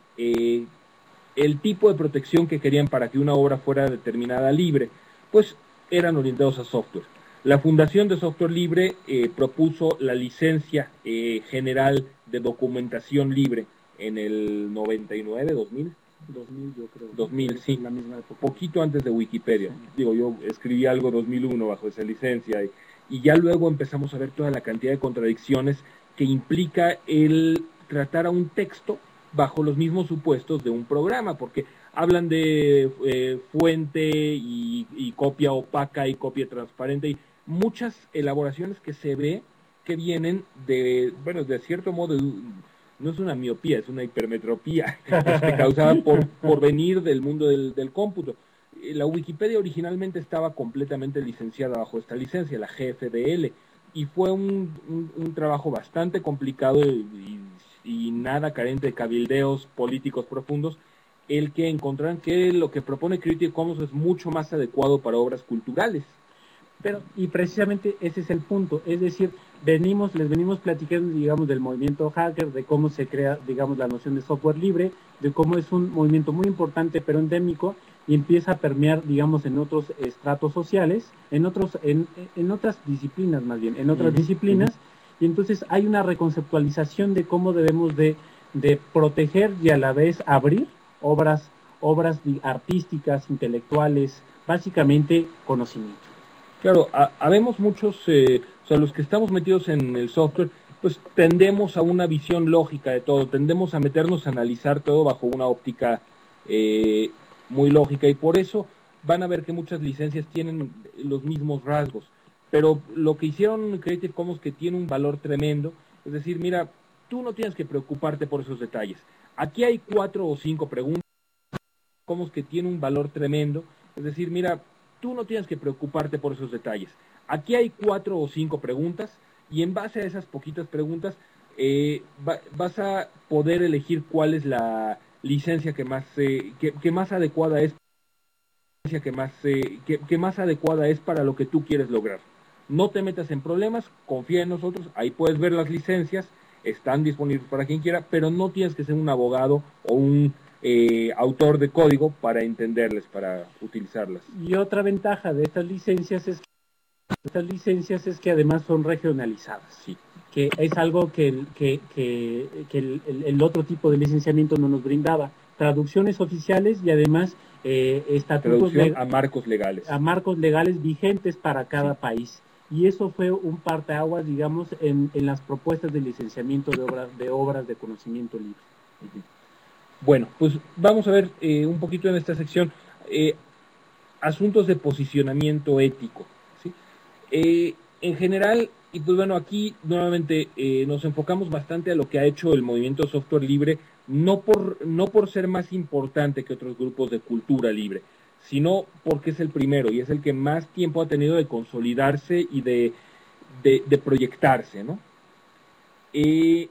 eh, el tipo de protección que querían para que una obra fuera determinada libre, pues eran orientados a software. La Fundación de Software Libre eh, propuso la licencia eh, general de documentación libre en el noventa y nueve, dos mil. dos mil, yo creo. dos mil, sí. La misma época. Poquito antes de Wikipedia. Sí. Digo, yo escribí algo dos mil uno bajo esa licencia y, y ya luego empezamos a ver toda la cantidad de contradicciones que implica el tratar a un texto bajo los mismos supuestos de un programa, porque hablan de eh, fuente y, y copia opaca y copia transparente y muchas elaboraciones que se ve que vienen de, bueno, de cierto modo, no es una miopía, es una hipermetropía este, causada por, por venir del mundo del, del cómputo. La Wikipedia originalmente estaba completamente licenciada bajo esta licencia, la G F D L, y fue un, un, un trabajo bastante complicado y, y nada carente de cabildeos políticos profundos, el que encontraran que lo que propone Creative Commons es mucho más adecuado para obras culturales. Pero, y precisamente ese es el punto, es decir, venimos, les venimos platicando, digamos, del movimiento hacker, de cómo se crea, digamos, la noción de software libre, de cómo es un movimiento muy importante pero endémico y empieza a permear, digamos, en otros estratos sociales, en otros, en, en otras disciplinas más bien, en otras uh-huh, disciplinas, uh-huh. Y entonces hay una reconceptualización de cómo debemos de, de proteger y a la vez abrir obras, obras artísticas, intelectuales, básicamente conocimiento. Claro, ha, habemos muchos, eh, o sea, los que estamos metidos en el software, pues tendemos a una visión lógica de todo, tendemos a meternos a analizar todo bajo una óptica eh, muy lógica y por eso van a ver que muchas licencias tienen los mismos rasgos. Pero lo que hicieron Creative Commons que tiene un valor tremendo, es decir, mira, tú no tienes que preocuparte por esos detalles. Aquí hay cuatro o cinco preguntas, Commons que tiene un valor tremendo, es decir, mira, tú no tienes que preocuparte por esos detalles. Aquí hay cuatro o cinco preguntas y en base a esas poquitas preguntas eh, va, vas a poder elegir cuál es la licencia que más eh, que, que más adecuada es que más eh, que, que más adecuada es para lo que tú quieres lograr. No te metas en problemas, confía en nosotros, ahí puedes ver las licencias, están disponibles para quien quiera, pero no tienes que ser un abogado o un Eh, autor de código para entenderles, para utilizarlas. Y otra ventaja de estas licencias es que, estas licencias es que además son regionalizadas, sí. Que es algo que, el, que, que, que el, el otro tipo de licenciamiento no nos brindaba. Traducciones oficiales y además eh, estatutos Traducción a marcos legales. A marcos legales vigentes para cada sí. país. Y eso fue un parteaguas, digamos, en, en las propuestas de licenciamiento de obras de, obras de conocimiento libre. Uh-huh. Bueno, pues vamos a ver eh, un poquito en esta sección eh, asuntos de posicionamiento ético, ¿sí? Eh, en general, y pues bueno, aquí nuevamente eh, nos enfocamos bastante a lo que ha hecho el movimiento software libre, no por, no por ser más importante que otros grupos de cultura libre, sino porque es el primero y es el que más tiempo ha tenido de consolidarse y de, de, de proyectarse, ¿no? Eh,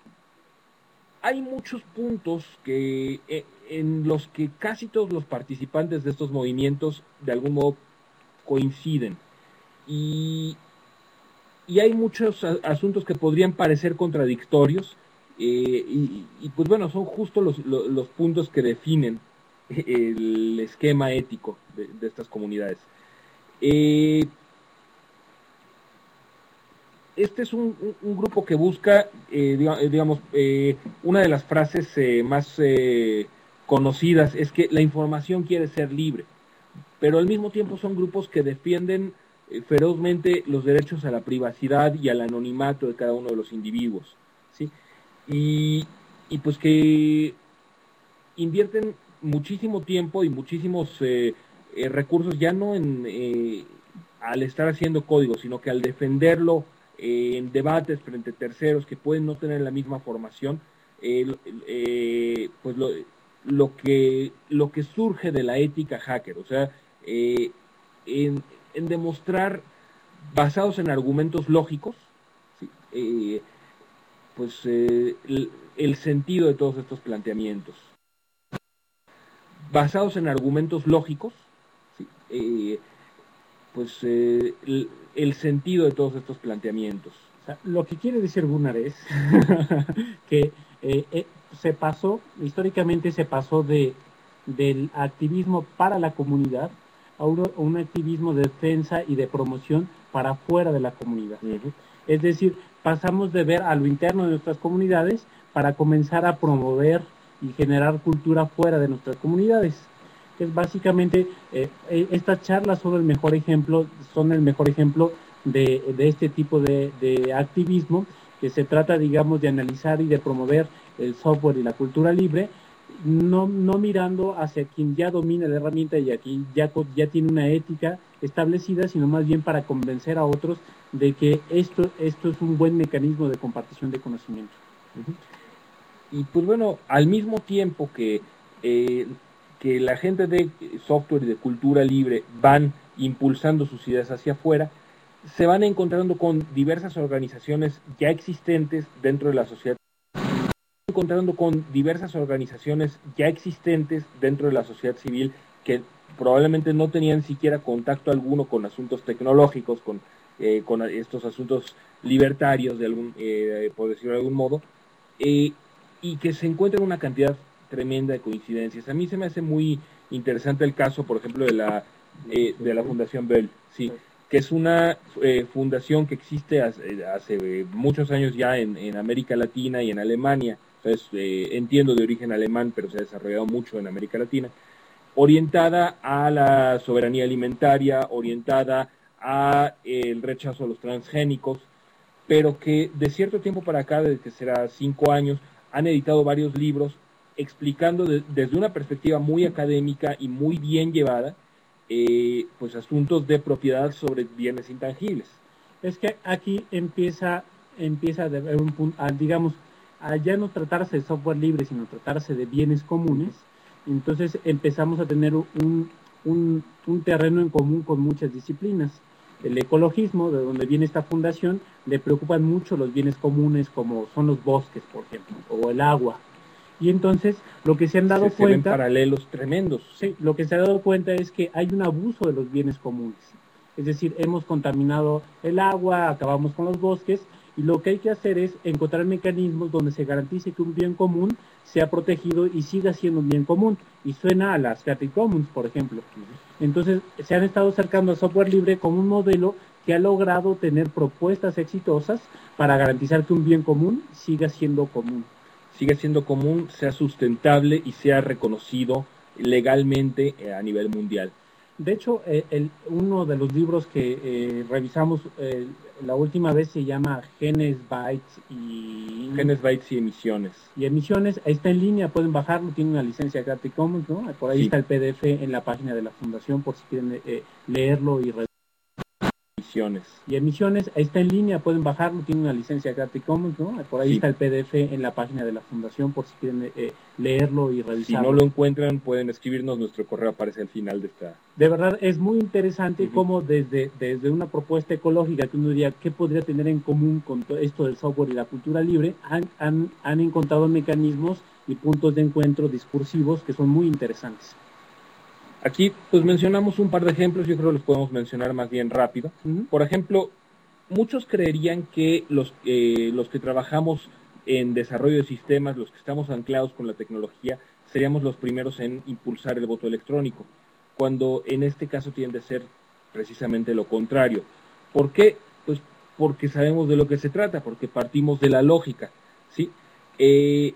Hay muchos puntos que eh, en los que casi todos los participantes de estos movimientos de algún modo coinciden y, y hay muchos a, asuntos que podrían parecer contradictorios eh, y, y pues bueno, son justo los, los, los puntos que definen el esquema ético de, de estas comunidades. Eh, este es un, un grupo que busca, eh, digamos, eh, una de las frases eh, más eh, conocidas es que la información quiere ser libre, pero al mismo tiempo son grupos que defienden eh, ferozmente los derechos a la privacidad y al anonimato de cada uno de los individuos, ¿sí? Y, y pues que invierten muchísimo tiempo y muchísimos eh, eh, recursos, ya no en eh, al estar haciendo código, sino que al defenderlo eh, en debates frente a terceros que pueden no tener la misma formación, eh, eh, pues lo, lo que lo que surge de la ética hacker, o sea, eh, en, en demostrar, basados en argumentos lógicos, ¿sí? eh, pues eh, el, el sentido de todos estos planteamientos. Basados en argumentos lógicos, ¿sí? eh, pues eh, el, el sentido de todos estos planteamientos. O sea, lo que quiere decir Gunnar es que eh, eh, se pasó, históricamente se pasó de del activismo para la comunidad a un, a un activismo de defensa y de promoción para fuera de la comunidad. Uh-huh. Es decir, pasamos de ver a lo interno de nuestras comunidades para comenzar a promover y generar cultura fuera de nuestras comunidades. Es básicamente, eh, estas charlas son el mejor ejemplo, son el mejor ejemplo de, de este tipo de, de activismo, que se trata, digamos, de analizar y de promover el software y la cultura libre, no, no mirando hacia quien ya domina la herramienta y a quien ya, ya tiene una ética establecida, sino más bien para convencer a otros de que esto, esto es un buen mecanismo de compartición de conocimiento. Uh-huh. Y pues bueno, al mismo tiempo que, eh, que la gente de software y de cultura libre van impulsando sus ideas hacia afuera, se van encontrando con diversas organizaciones ya existentes dentro de la sociedad encontrando con diversas organizaciones ya existentes dentro de la sociedad civil que probablemente no tenían siquiera contacto alguno con asuntos tecnológicos, con, eh, con estos asuntos libertarios, de algún, eh, por decirlo de algún modo, eh, y que se encuentran una cantidad tremenda de coincidencias. A mí se me hace muy interesante el caso, por ejemplo, de la, eh, de la Fundación Bell, sí, que es una eh, fundación que existe hace, hace muchos años ya en, en América Latina y en Alemania. Entonces, eh, entiendo de origen alemán, pero se ha desarrollado mucho en América Latina, orientada a la soberanía alimentaria, orientada a eh, el rechazo a los transgénicos, pero que de cierto tiempo para acá, desde que será cinco años, han editado varios libros explicando de, desde una perspectiva muy académica y muy bien llevada, eh, pues asuntos de propiedad sobre bienes intangibles. Es que aquí empieza, empieza a haber un punto, digamos, a ya no tratarse de software libre, sino tratarse de bienes comunes. Entonces empezamos a tener un, un, un terreno en común con muchas disciplinas. El ecologismo, de donde viene esta fundación, le preocupan mucho los bienes comunes, como son los bosques, por ejemplo, o el agua. Y entonces lo que se han dado se, cuenta... Se ven paralelos tremendos. Sí, lo que se ha dado cuenta es que hay un abuso de los bienes comunes. Es decir, hemos contaminado el agua, acabamos con los bosques, y lo que hay que hacer es encontrar mecanismos donde se garantice que un bien común sea protegido y siga siendo un bien común. Y suena a las Creative Commons, por ejemplo. Entonces, se han estado acercando al software libre como un modelo que ha logrado tener propuestas exitosas para garantizar que un bien común siga siendo común. Siga siendo común, sea sustentable y sea reconocido legalmente a nivel mundial. De hecho, eh, el, uno de los libros que eh, revisamos eh, la última vez se llama Genes, Bytes y... Genes, Bytes y Emisiones. Y Emisiones, ahí está en línea, pueden bajarlo, tiene una licencia Creative Commons, ¿no? Por ahí sí. Está el P D F en la página de la Fundación, por si quieren eh, leerlo y revisarlo. Emisiones. Y Emisiones, ahí está en línea, pueden bajarlo, tiene una licencia Creative Commons, ¿no? Por ahí sí. Está el P D F en la página de la Fundación, por si quieren eh, leerlo y revisarlo. Si no lo encuentran, pueden escribirnos, nuestro correo aparece al final de esta... De verdad, es muy interesante uh-huh. cómo desde, desde una propuesta ecológica, que uno diría, ¿qué podría tener en común con todo esto del software y la cultura libre? Han, han, han encontrado mecanismos y puntos de encuentro discursivos que son muy interesantes. Aquí pues mencionamos un par de ejemplos, yo creo que los podemos mencionar más bien rápido. Uh-huh. Por ejemplo, muchos creerían que los, eh, los que trabajamos en desarrollo de sistemas, los que estamos anclados con la tecnología, seríamos los primeros en impulsar el voto electrónico, cuando en este caso tiende a ser precisamente lo contrario. ¿Por qué? Pues porque sabemos de lo que se trata, porque partimos de la lógica, ¿sí? Eh,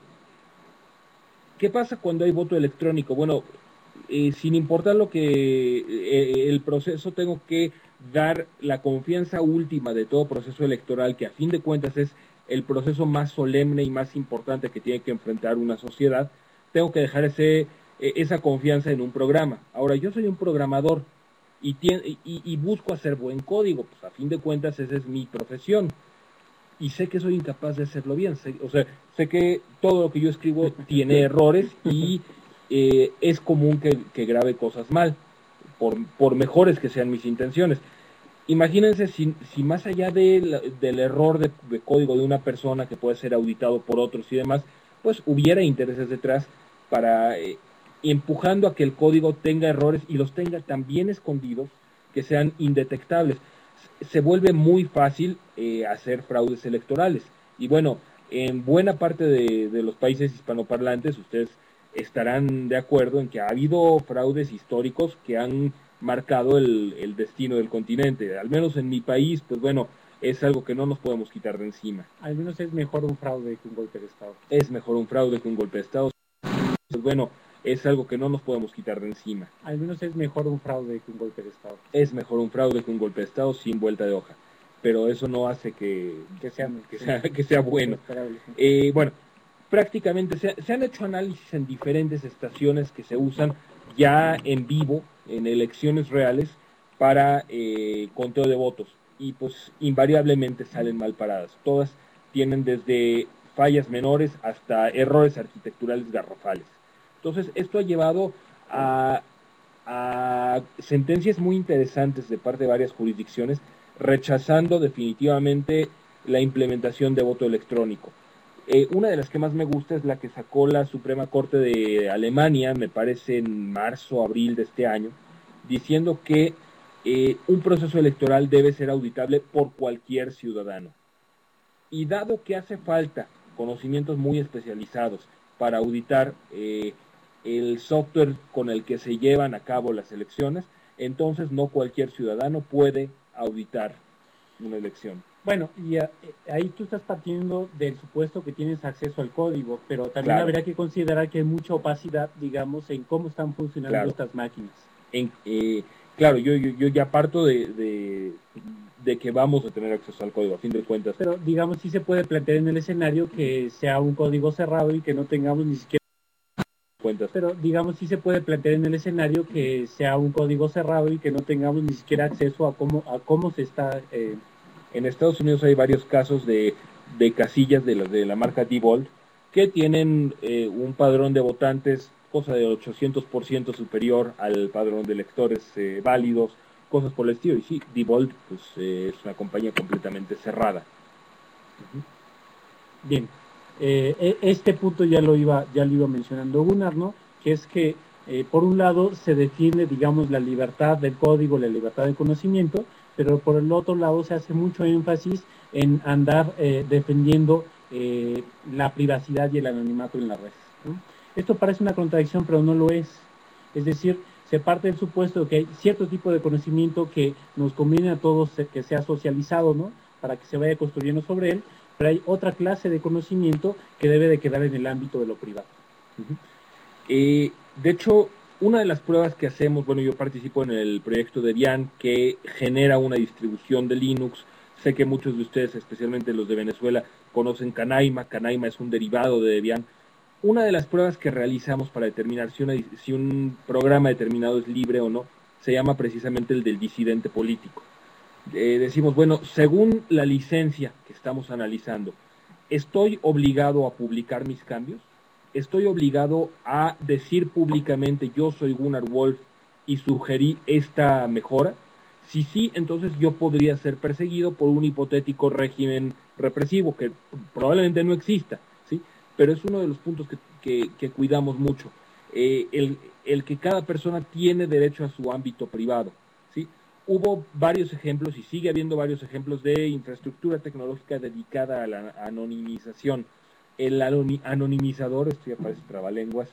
¿Qué pasa cuando hay voto electrónico? Bueno, eh, sin importar lo que eh, el proceso, tengo que dar la confianza última de todo proceso electoral, que a fin de cuentas es el proceso más solemne y más importante que tiene que enfrentar una sociedad. Tengo que dejar ese, eh, esa confianza en un programa. Ahora, yo soy un programador y, y, y busco hacer buen código, pues a fin de cuentas esa es mi profesión. Y sé que soy incapaz de hacerlo bien, sé, o sea, sé que todo lo que yo escribo tiene errores y eh, es común que, que grabe cosas mal, por, por mejores que sean mis intenciones. Imagínense si, si más allá de la, del error de, de código de una persona que puede ser auditado por otros y demás, pues hubiera intereses detrás para eh, empujando a que el código tenga errores y los tenga tan bien escondidos que sean indetectables. Se vuelve muy fácil eh, hacer fraudes electorales. Y bueno, en buena parte de, de los países hispanoparlantes ustedes estarán de acuerdo en que ha habido fraudes históricos que han marcado el, el destino del continente. Al menos en mi país, pues bueno, es algo que no nos podemos quitar de encima. Al menos es mejor un fraude que un golpe de Estado. Es mejor un fraude que un golpe de Estado. Pues bueno, es algo que no nos podemos quitar de encima. Al menos es mejor un fraude que un golpe de Estado. Es mejor un fraude que un golpe de Estado sin vuelta de hoja. Pero eso no hace que, que, sea, que, sea, que sea bueno. Eh, bueno, prácticamente se, se han hecho análisis en diferentes estaciones que se usan ya en vivo, en elecciones reales, para eh, conteo de votos. Y pues invariablemente salen mal paradas. Todas tienen desde fallas menores hasta errores arquitecturales garrafales. Entonces, esto ha llevado a, a sentencias muy interesantes de parte de varias jurisdicciones, rechazando definitivamente la implementación de voto electrónico. Eh, una de las que más me gusta es la que sacó la Suprema Corte de Alemania, me parece en marzo o abril de este año, diciendo que eh, un proceso electoral debe ser auditable por cualquier ciudadano. Y dado que hace falta conocimientos muy especializados para auditar eh, el software con el que se llevan a cabo las elecciones, entonces no cualquier ciudadano puede auditar una elección. Bueno, y a, ahí tú estás partiendo del supuesto que tienes acceso al código, pero también claro. Habría que considerar que hay mucha opacidad, digamos, en cómo están funcionando claro. estas máquinas. En, eh, claro, yo, yo, yo ya parto de, de, de que vamos a tener acceso al código, a fin de cuentas. Pero, digamos, sí se puede plantear en el escenario que sea un código cerrado y que no tengamos ni siquiera cuentas. Pero, digamos, sí se puede plantear en el escenario que sea un código cerrado y que no tengamos ni siquiera acceso a cómo, a cómo se está... Eh, En Estados Unidos hay varios casos de, de casillas de la, de la marca Diebold que tienen eh, un padrón de votantes, cosa de ochocientos por ciento superior al padrón de electores eh, válidos, cosas por el estilo. Y sí, Diebold pues, eh, es una compañía completamente cerrada. Uh-huh. Bien, eh, este punto ya lo iba ya lo iba mencionando Gunnar, ¿no? Que es que, eh, por un lado, se defiende, digamos, la libertad del código, la libertad de conocimiento, pero por el otro lado se hace mucho énfasis en andar eh, defendiendo eh, la privacidad y el anonimato en las redes, ¿no? Esto parece una contradicción, pero no lo es. Es decir, se parte del supuesto de que hay cierto tipo de conocimiento que nos conviene a todos que sea socializado, ¿no? Para que se vaya construyendo sobre él, pero hay otra clase de conocimiento que debe de quedar en el ámbito de lo privado. Uh-huh. eh, de hecho, una de las pruebas que hacemos, bueno, yo participo en el proyecto Debian que genera una distribución de Linux. Sé que muchos de ustedes, especialmente los de Venezuela, conocen Canaima. Canaima es un derivado de Debian. Una de las pruebas que realizamos para determinar si, una, si un programa determinado es libre o no, se llama precisamente el del disidente político. Eh, decimos, bueno, según la licencia que estamos analizando, ¿estoy obligado a publicar mis cambios? ¿Estoy obligado a decir públicamente yo soy Gunnar Wolf y sugerí esta mejora? Si sí, entonces yo podría ser perseguido por un hipotético régimen represivo que probablemente no exista, ¿sí? Pero es uno de los puntos que, que, que cuidamos mucho, eh, el, el que cada persona tiene derecho a su ámbito privado, ¿sí? Hubo varios ejemplos y sigue habiendo varios ejemplos de infraestructura tecnológica dedicada a la anonimización. El anonimizador, esto ya parece trabalenguas,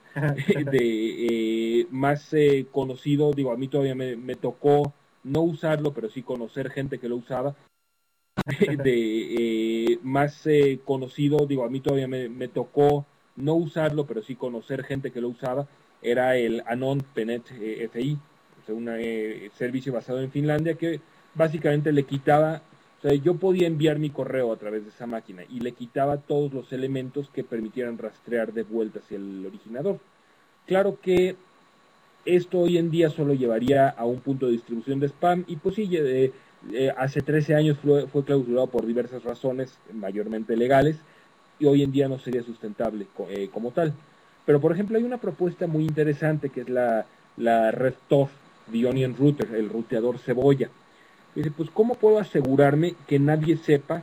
de, eh, más eh, conocido, digo, a mí todavía me, me tocó no usarlo, pero sí conocer gente que lo usaba, de eh, más eh, conocido, digo, a mí todavía me, me tocó no usarlo, pero sí conocer gente que lo usaba, era el Anon Penet eh, F I, o sea, un eh, servicio basado en Finlandia que básicamente le quitaba, o sea, yo podía enviar mi correo a través de esa máquina y le quitaba todos los elementos que permitieran rastrear de vuelta hacia el originador. Claro que esto hoy en día solo llevaría a un punto de distribución de spam y pues sí, eh, eh, hace trece años fue, fue clausurado por diversas razones, mayormente legales, y hoy en día no sería sustentable eh, como tal. Pero por ejemplo hay una propuesta muy interesante que es la, la Red T O F, The Onion Router, el ruteador cebolla. Dice, pues ¿cómo puedo asegurarme que nadie sepa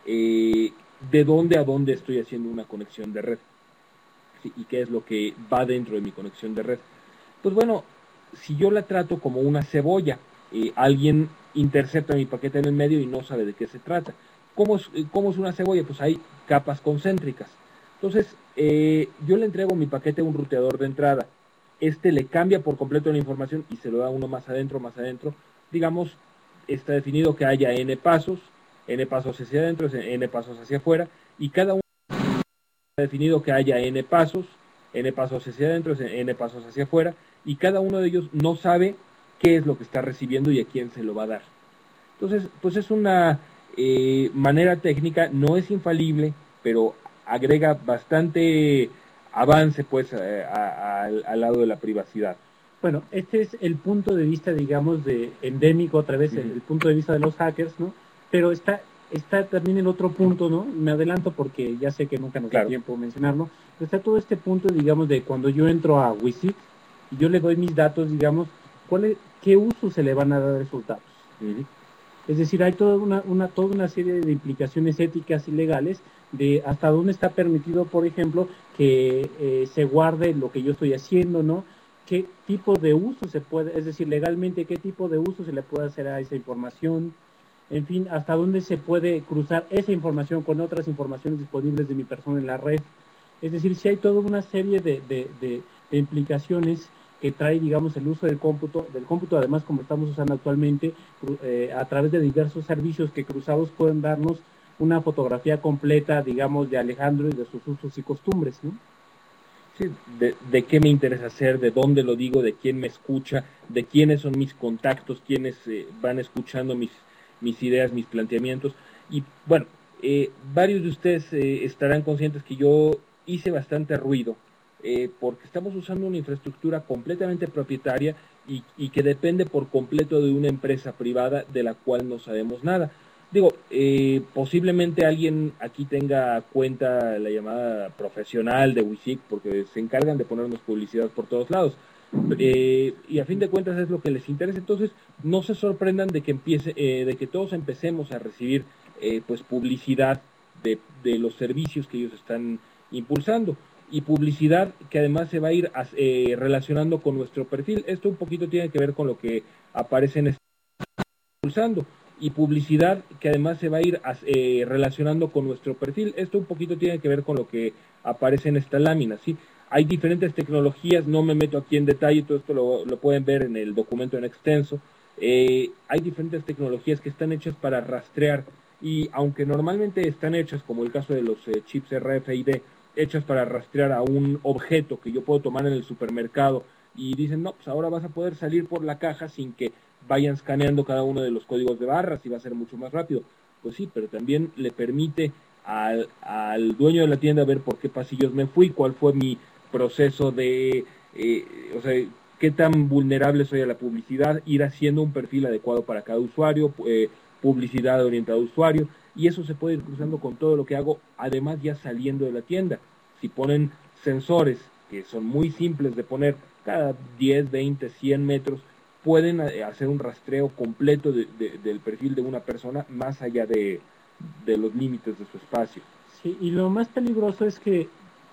eh, de dónde a dónde estoy haciendo una conexión de red? ¿Sí? Y qué es lo que va dentro de mi conexión de red. Pues bueno, si yo la trato como una cebolla, eh, alguien intercepta mi paquete en el medio y no sabe de qué se trata. ¿Cómo es, cómo es una cebolla? Pues hay capas concéntricas. Entonces, eh, yo le entrego mi paquete a un ruteador de entrada. Este le cambia por completo la información y se lo da uno más adentro, más adentro. Digamos, está definido que haya n pasos, n pasos hacia adentro, n pasos hacia afuera, y cada uno está definido que haya n pasos, n pasos hacia adentro, n pasos hacia afuera, y cada uno de ellos no sabe qué es lo que está recibiendo y a quién se lo va a dar. Entonces, pues es una eh, manera técnica, no es infalible, pero agrega bastante avance pues a, a, a, al lado de la privacidad. Bueno, este es el punto de vista, digamos, de endémico, otra vez, uh-huh. el, el punto de vista de los hackers, ¿no? Pero está, está también el otro punto, ¿no? Me adelanto porque ya sé que nunca nos claro. da tiempo mencionarlo. Pero está todo este punto, digamos, de cuando yo entro a WiZig y yo le doy mis datos, digamos, ¿cuál es, qué uso se le van a dar resultados? Uh-huh. Es decir, hay toda una, una, toda una serie de implicaciones éticas y legales de hasta dónde está permitido, por ejemplo, que eh, se guarde lo que yo estoy haciendo, ¿no? ¿Qué tipo de uso se puede, es decir, legalmente, qué tipo de uso se le puede hacer a esa información? En fin, hasta dónde se puede cruzar esa información con otras informaciones disponibles de mi persona en la red. Es decir, si hay toda una serie de, de, de, de implicaciones que trae, digamos, el uso del cómputo, del cómputo además como estamos usando actualmente, eh, a través de diversos servicios que cruzados pueden darnos una fotografía completa, digamos, de Alejandro y de sus usos y costumbres, ¿no? Sí, de, de qué me interesa hacer, de dónde lo digo, de quién me escucha, de quiénes son mis contactos, quiénes eh, van escuchando mis, mis ideas, mis planteamientos. Y bueno, eh, varios de ustedes eh, estarán conscientes que yo hice bastante ruido eh, porque estamos usando una infraestructura completamente propietaria y, y que depende por completo de una empresa privada de la cual no sabemos nada. Digo, eh, posiblemente alguien aquí tenga cuenta la llamada profesional de WiZig porque se encargan de ponernos publicidad por todos lados. Eh, y a fin de cuentas es lo que les interesa. Entonces, no se sorprendan de que empiece, eh, de que todos empecemos a recibir eh, pues publicidad de, de los servicios que ellos están impulsando. Y publicidad que además se va a ir eh, relacionando con nuestro perfil. Esto un poquito tiene que ver con lo que aparece en este impulsando. Y publicidad que además se va a ir eh, relacionando con nuestro perfil. Esto un poquito tiene que ver con lo que aparece en esta lámina, ¿sí? Hay diferentes tecnologías, no me meto aquí en detalle, todo esto lo, lo pueden ver en el documento en extenso. Eh, hay diferentes tecnologías que están hechas para rastrear y aunque normalmente están hechas, como el caso de los eh, chips R F I D, hechas para rastrear a un objeto que yo puedo tomar en el supermercado y dicen, no, pues ahora vas a poder salir por la caja sin que vayan escaneando cada uno de los códigos de barras y va a ser mucho más rápido. Pues sí, pero también le permite al, al dueño de la tienda ver por qué pasillos me fui, cuál fue mi proceso de, eh, o sea, qué tan vulnerable soy a la publicidad, ir haciendo un perfil adecuado para cada usuario, eh, publicidad orientada a usuario, y eso se puede ir cruzando con todo lo que hago, además ya saliendo de la tienda. Si ponen sensores, que son muy simples de poner cada diez, veinte, cien metros, pueden hacer un rastreo completo de, de, del perfil de una persona más allá de, de los límites de su espacio. Sí, y lo más peligroso es que,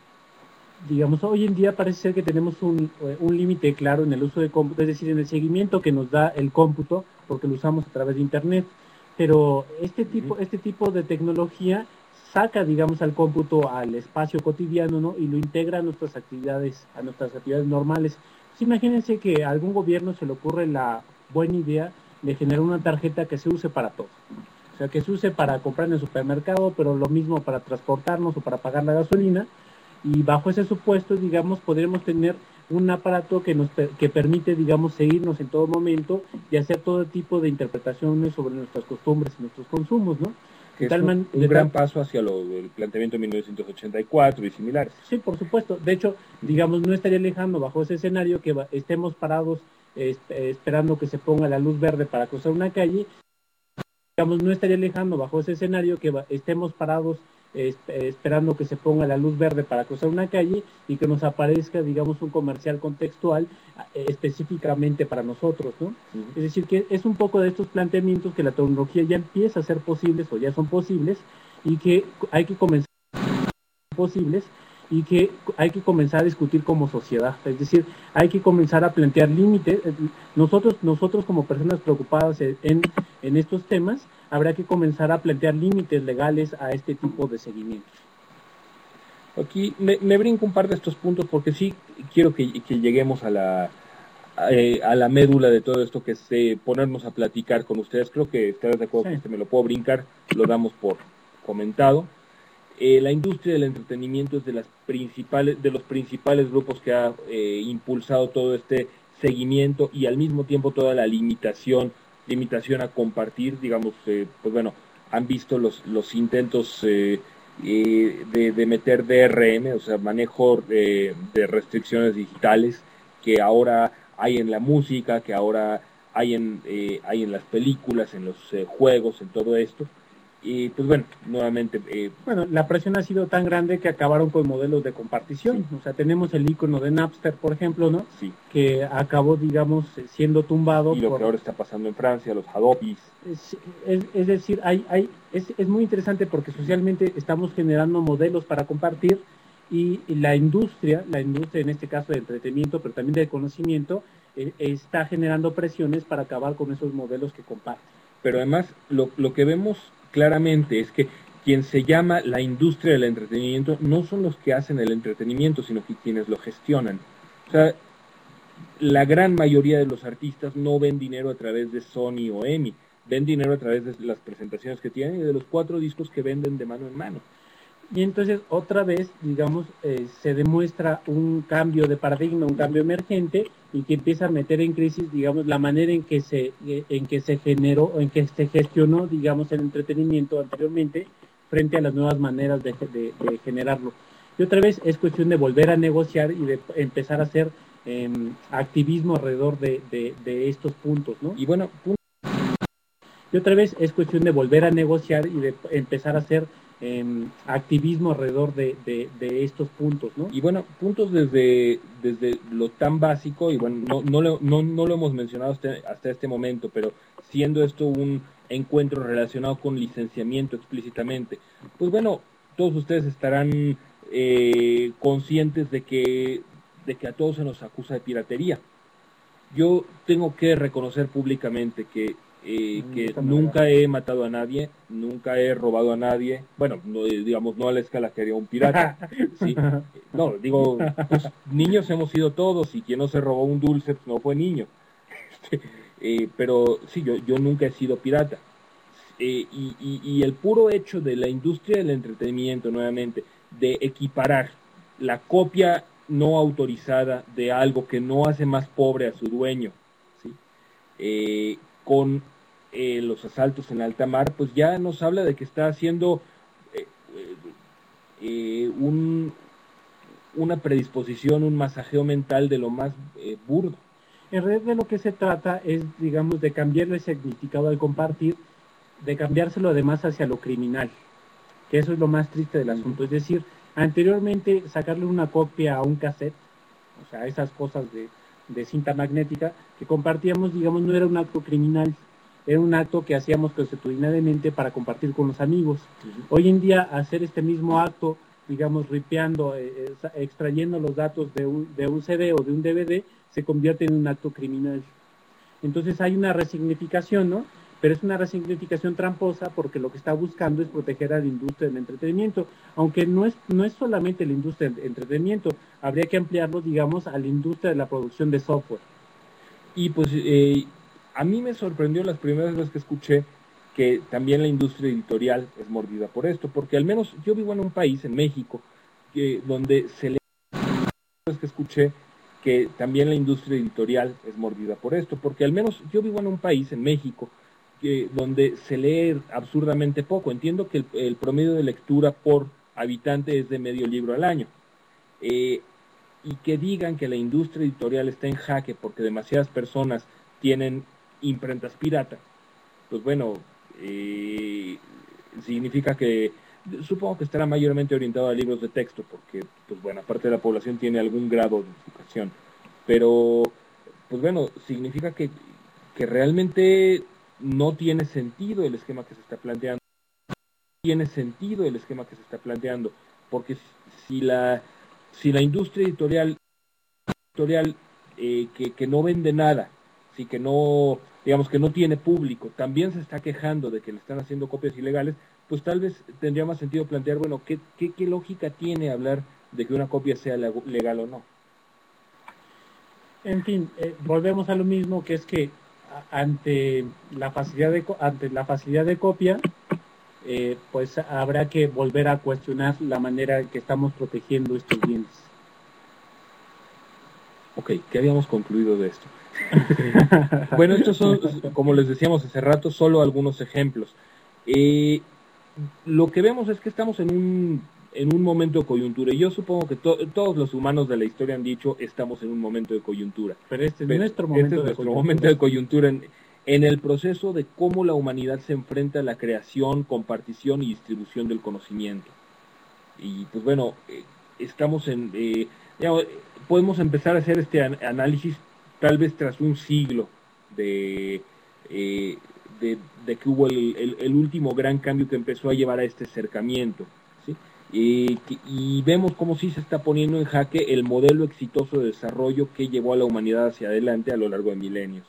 digamos, hoy en día parece ser que tenemos un, un límite claro en el uso de cómputo, es decir, en el seguimiento que nos da el cómputo, porque lo usamos a través de Internet, pero este tipo, uh-huh. este tipo de tecnología saca, digamos, al cómputo al espacio cotidiano, ¿no? Y lo integra a nuestras actividades, a nuestras actividades normales. Pues imagínense que a algún gobierno se le ocurre la buena idea de generar una tarjeta que se use para todo. O sea, que se use para comprar en el supermercado, pero lo mismo para transportarnos o para pagar la gasolina. Y bajo ese supuesto, digamos, podremos tener un aparato que nos que permite, digamos, seguirnos en todo momento y hacer todo tipo de interpretaciones sobre nuestras costumbres y nuestros consumos, ¿no? Que es un, man, un gran tal... paso hacia lo, el planteamiento de mil novecientos ochenta y cuatro y similares. Sí, por supuesto. De hecho, digamos, no estaría lejano bajo ese escenario que va, estemos parados eh, esperando que se ponga la luz verde para cruzar una calle. Digamos, no estaría lejano bajo ese escenario que va, estemos parados eh, esperando que se ponga la luz verde para cruzar una calle y que nos aparezca, digamos, un comercial contextual eh, específicamente para nosotros, ¿no? Uh-huh. Es decir, que es un poco de estos planteamientos que la tecnología ya empieza a ser posibles o ya son posibles y que hay que comenzar posibles y que hay que comenzar a discutir como sociedad. Es decir, hay que comenzar a plantear límites. Nosotros, nosotros como personas preocupadas en, en estos temas, habrá que comenzar a plantear límites legales a este tipo de seguimientos. Aquí me, me brinco un par de estos puntos porque sí quiero que, que lleguemos a la, a, a la médula de todo esto, que es eh, ponernos a platicar con ustedes. Creo que estarás de acuerdo, sí. Que este me lo puedo brincar, lo damos por comentado. Eh, la industria del entretenimiento es de las principales, de los principales grupos que ha eh, impulsado todo este seguimiento y al mismo tiempo toda la limitación, limitación a compartir, digamos, eh, pues bueno, han visto los, los intentos eh, eh, de, de meter D R M, o sea, manejo eh, de restricciones digitales que ahora hay en la música, que ahora hay en, eh, hay en las películas, en los eh, juegos, en todo esto. Y pues bueno, nuevamente... Eh, bueno, la presión ha sido tan grande que acabaron con modelos de compartición. Sí. O sea, tenemos el icono de Napster, por ejemplo, ¿no? Sí. Que acabó, digamos, siendo tumbado. Y lo por... que ahora está pasando en Francia, los Hadopis. Es, es, es decir, hay, hay, es, es muy interesante porque socialmente estamos generando modelos para compartir y, y la industria, la industria en este caso de entretenimiento, pero también de conocimiento, eh, está generando presiones para acabar con esos modelos que comparten. Pero además, lo, lo que vemos claramente es que quien se llama la industria del entretenimiento no son los que hacen el entretenimiento, sino que quienes lo gestionan. O sea, la gran mayoría de los artistas no ven dinero a través de Sony o EMI, ven dinero a través de las presentaciones que tienen y de los cuatro discos que venden de mano en mano. Y entonces otra vez, digamos, eh, se demuestra un cambio de paradigma, un cambio emergente y que empieza a meter en crisis, digamos, la manera en que se en que se generó, en que se gestionó, digamos, el entretenimiento anteriormente frente a las nuevas maneras de, de, de generarlo. Y otra vez es cuestión de volver a negociar y de empezar a hacer eh, activismo alrededor de, de, de estos puntos, ¿no? Y bueno, y otra vez es cuestión de volver a negociar y de empezar a hacer Eh, activismo alrededor de, de, de estos puntos, ¿no? Y bueno, puntos desde, desde lo tan básico, y bueno, no, no, lo, no, no lo hemos mencionado hasta, hasta este momento, pero siendo esto un encuentro relacionado con licenciamiento explícitamente, pues bueno, todos ustedes estarán eh, conscientes de que, de que a todos se nos acusa de piratería. Yo tengo que reconocer públicamente que Eh, que nunca he matado a nadie, nunca he robado a nadie, bueno, no, digamos, no a la escala que haría un pirata, ¿sí? No, digo, pues, niños hemos sido todos y quien no se robó un dulce pues, no fue niño, eh, pero sí, yo, yo nunca he sido pirata, eh, y, y, y el puro hecho de la industria del entretenimiento, nuevamente, de equiparar la copia no autorizada de algo que no hace más pobre a su dueño, ¿sí? eh, con Eh, los asaltos en alta mar, pues ya nos habla de que está haciendo eh, eh, un, una predisposición, un masajeo mental de lo más eh, burdo. En realidad de lo que se trata es, digamos, de cambiarle el significado al compartir, de cambiárselo además hacia lo criminal, que eso es lo más triste del asunto. Es decir, anteriormente sacarle una copia a un cassette, o sea, esas cosas de, de cinta magnética que compartíamos, digamos, no era un acto criminal. Era un acto que hacíamos constitucionalmente para compartir con los amigos. Uh-huh. Hoy en día, hacer este mismo acto, digamos, ripeando, eh, extrayendo los datos de un, de un C D o de un D V D, se convierte en un acto criminal. Entonces hay una resignificación, ¿no? Pero es una resignificación tramposa porque lo que está buscando es proteger a la industria del entretenimiento. Aunque no es, no es solamente la industria del entretenimiento, habría que ampliarlo, digamos, a la industria de la producción de software. Y pues... Eh... A mí me sorprendió las primeras veces que escuché que también la industria editorial es mordida por esto, porque al menos yo vivo en un país, en México, que, donde se le... que escuché que también la industria editorial es mordida por esto, porque al menos yo vivo en un país, en México, que, donde se lee absurdamente poco. Entiendo que el, el promedio de lectura por habitante es de medio libro al año. Eh, y que digan que la industria editorial está en jaque porque demasiadas personas tienen imprentas pirata, pues bueno, eh, significa que, supongo que estará mayormente orientado a libros de texto, porque, pues bueno, aparte de la población tiene algún grado de educación, pero, pues bueno, significa que, que realmente no tiene sentido el esquema que se está planteando, tiene sentido el esquema que se está planteando, porque si la, si la industria editorial, editorial eh, que, que no vende nada, sí, que no, digamos que no tiene público, también se está quejando de que le están haciendo copias ilegales, pues tal vez tendría más sentido plantear, bueno, ¿qué, qué, qué lógica tiene hablar de que una copia sea legal o no? En fin, eh, volvemos a lo mismo, que es que a, ante la facilidad de ante la facilidad de copia, eh, pues habrá que volver a cuestionar la manera en que estamos protegiendo estos bienes. Ok, ¿qué habíamos concluido de esto? Bueno, estos son, como les decíamos hace rato, solo algunos ejemplos. Eh, lo que vemos es que estamos en un, en un momento de coyuntura, y yo supongo que to, todos los humanos de la historia han dicho, estamos en un momento de coyuntura. Pero este es Pero nuestro momento, este es de, nuestro coyuntura. momento de coyuntura en, en el proceso de cómo la humanidad se enfrenta a la creación, compartición y distribución del conocimiento. Y pues bueno, eh, estamos en... Eh, digamos, podemos empezar a hacer este an análisis tal vez tras un siglo de, eh, de, de que hubo el, el, el último gran cambio que empezó a llevar a este acercamiento, ¿sí? Eh, que, y vemos cómo sí se está poniendo en jaque el modelo exitoso de desarrollo que llevó a la humanidad hacia adelante a lo largo de milenios.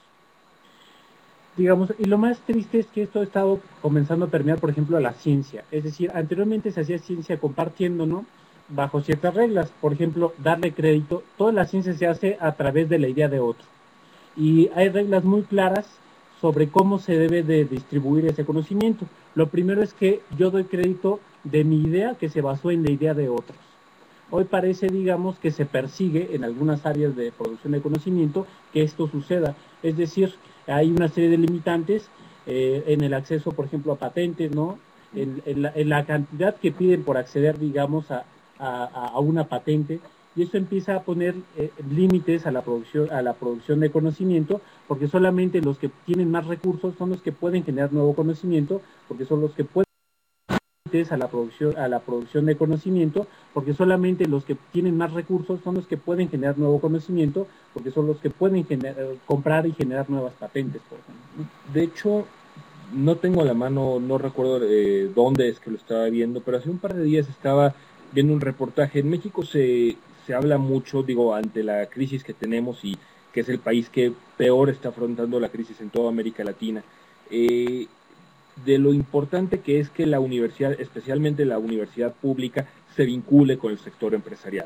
Digamos, y lo más triste es que esto ha estado comenzando a permear, por ejemplo, a la ciencia. Es decir, anteriormente se hacía ciencia compartiendo, ¿no?, bajo ciertas reglas. Por ejemplo, darle crédito. Toda la ciencia se hace a través de la idea de otro. Y hay reglas muy claras sobre cómo se debe de distribuir ese conocimiento. Lo primero es que yo doy crédito de mi idea que se basó en la idea de otros. Hoy parece, digamos, que se persigue en algunas áreas de producción de conocimiento que esto suceda. Es decir, hay una serie de limitantes eh, en el acceso, por ejemplo, a patentes, ¿no? En, en, la, en la cantidad que piden por acceder, digamos, a, a, a una patente. Y eso empieza a poner eh, límites a la producción a la producción de conocimiento, porque solamente los que tienen más recursos son los que pueden generar nuevo conocimiento, porque son los que pueden a la producción a la producción de conocimiento, porque solamente los que tienen más recursos son los que pueden generar nuevo conocimiento, porque son los que pueden generar, comprar y generar nuevas patentes, por ejemplo. De hecho, no tengo a la mano, no recuerdo eh, dónde es que lo estaba viendo, pero hace un par de días estaba viendo un reportaje. En México se, se habla mucho, digo, ante la crisis que tenemos y que es el país que peor está afrontando la crisis en toda América Latina, eh, de lo importante que es que la universidad, especialmente la universidad pública, se vincule con el sector empresarial.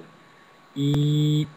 Y,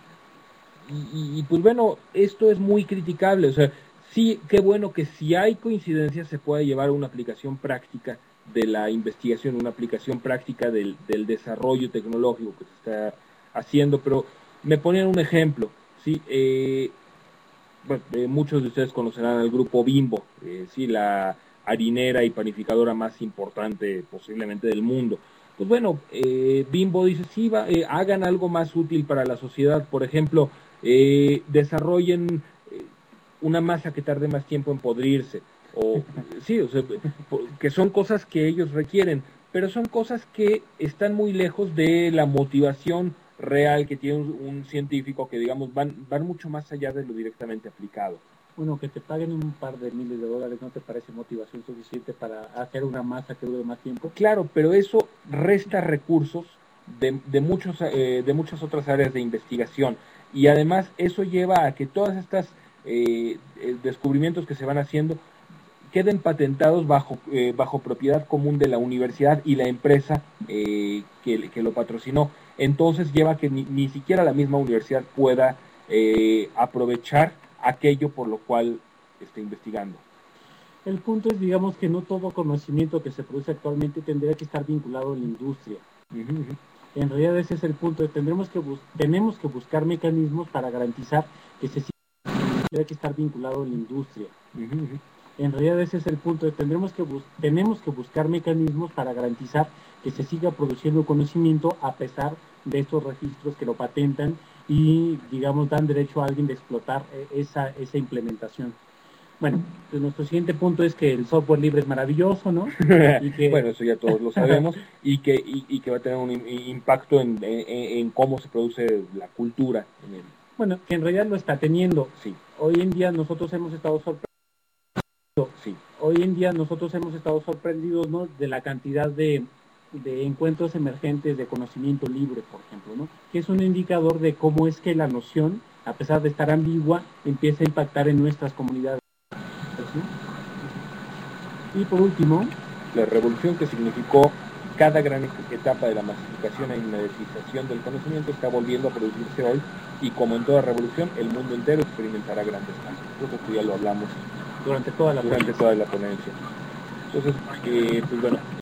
y, y pues bueno, esto es muy criticable. O sea, sí, qué bueno que si hay coincidencias se pueda llevar a una aplicación práctica de la investigación, una aplicación práctica del, del desarrollo tecnológico que se está haciendo, pero me ponen un ejemplo, ¿sí? Eh, bueno, eh, muchos de ustedes conocerán al grupo Bimbo, eh, sí, la harinera y panificadora más importante posiblemente del mundo. Pues bueno, eh, Bimbo dice, sí, va, eh, hagan algo más útil para la sociedad, por ejemplo, eh, desarrollen eh, una masa que tarde más tiempo en podrirse, o sí, o sea, que son cosas que ellos requieren, pero son cosas que están muy lejos de la motivación real que tiene un, un científico, que digamos van, van mucho más allá de lo directamente aplicado. Bueno, que te paguen un par de miles de dólares, ¿no te parece motivación suficiente para hacer una masa que dure más tiempo? Claro, pero eso resta recursos de, de, muchos, eh, de muchas otras áreas de investigación, y además eso lleva a que todas estas eh, descubrimientos que se van haciendo queden patentados bajo, eh, bajo propiedad común de la universidad y la empresa eh, que, que lo patrocinó. Entonces lleva a que ni, ni siquiera la misma universidad pueda eh, aprovechar aquello por lo cual está investigando. El punto es, digamos, que no todo conocimiento que se produce actualmente tendría que estar vinculado a la industria. Uh -huh. En realidad ese es el punto. Tendremos que tenemos que buscar mecanismos para garantizar que se tendría que estar vinculado a la industria. Uh -huh. En realidad ese es el punto. Tendremos que tenemos que buscar mecanismos para garantizar que se siga produciendo conocimiento a pesar de estos registros que lo patentan y, digamos, dan derecho a alguien de explotar esa, esa implementación. Bueno, pues nuestro siguiente punto es que el software libre es maravilloso, ¿no? Y que... bueno, eso ya todos lo sabemos, y que y, y que va a tener un impacto en, en, en cómo se produce la cultura. En el... Bueno, que en realidad lo está teniendo. Sí. Hoy en día nosotros hemos estado sorprendidos. Sí. Hoy en día nosotros hemos estado sorprendidos, ¿no? De la cantidad de, de encuentros emergentes de conocimiento libre, por ejemplo, ¿no? Que es un indicador de cómo es que la noción, a pesar de estar ambigua, empieza a impactar en nuestras comunidades. Y por último, la revolución que significó cada gran etapa de la masificación e inmediatización del conocimiento está volviendo a producirse hoy, y como en toda revolución, el mundo entero experimentará grandes cambios. Creo que ya lo hablamos durante toda la durante ponencia. toda la ponencia. Entonces, eh, pues bueno,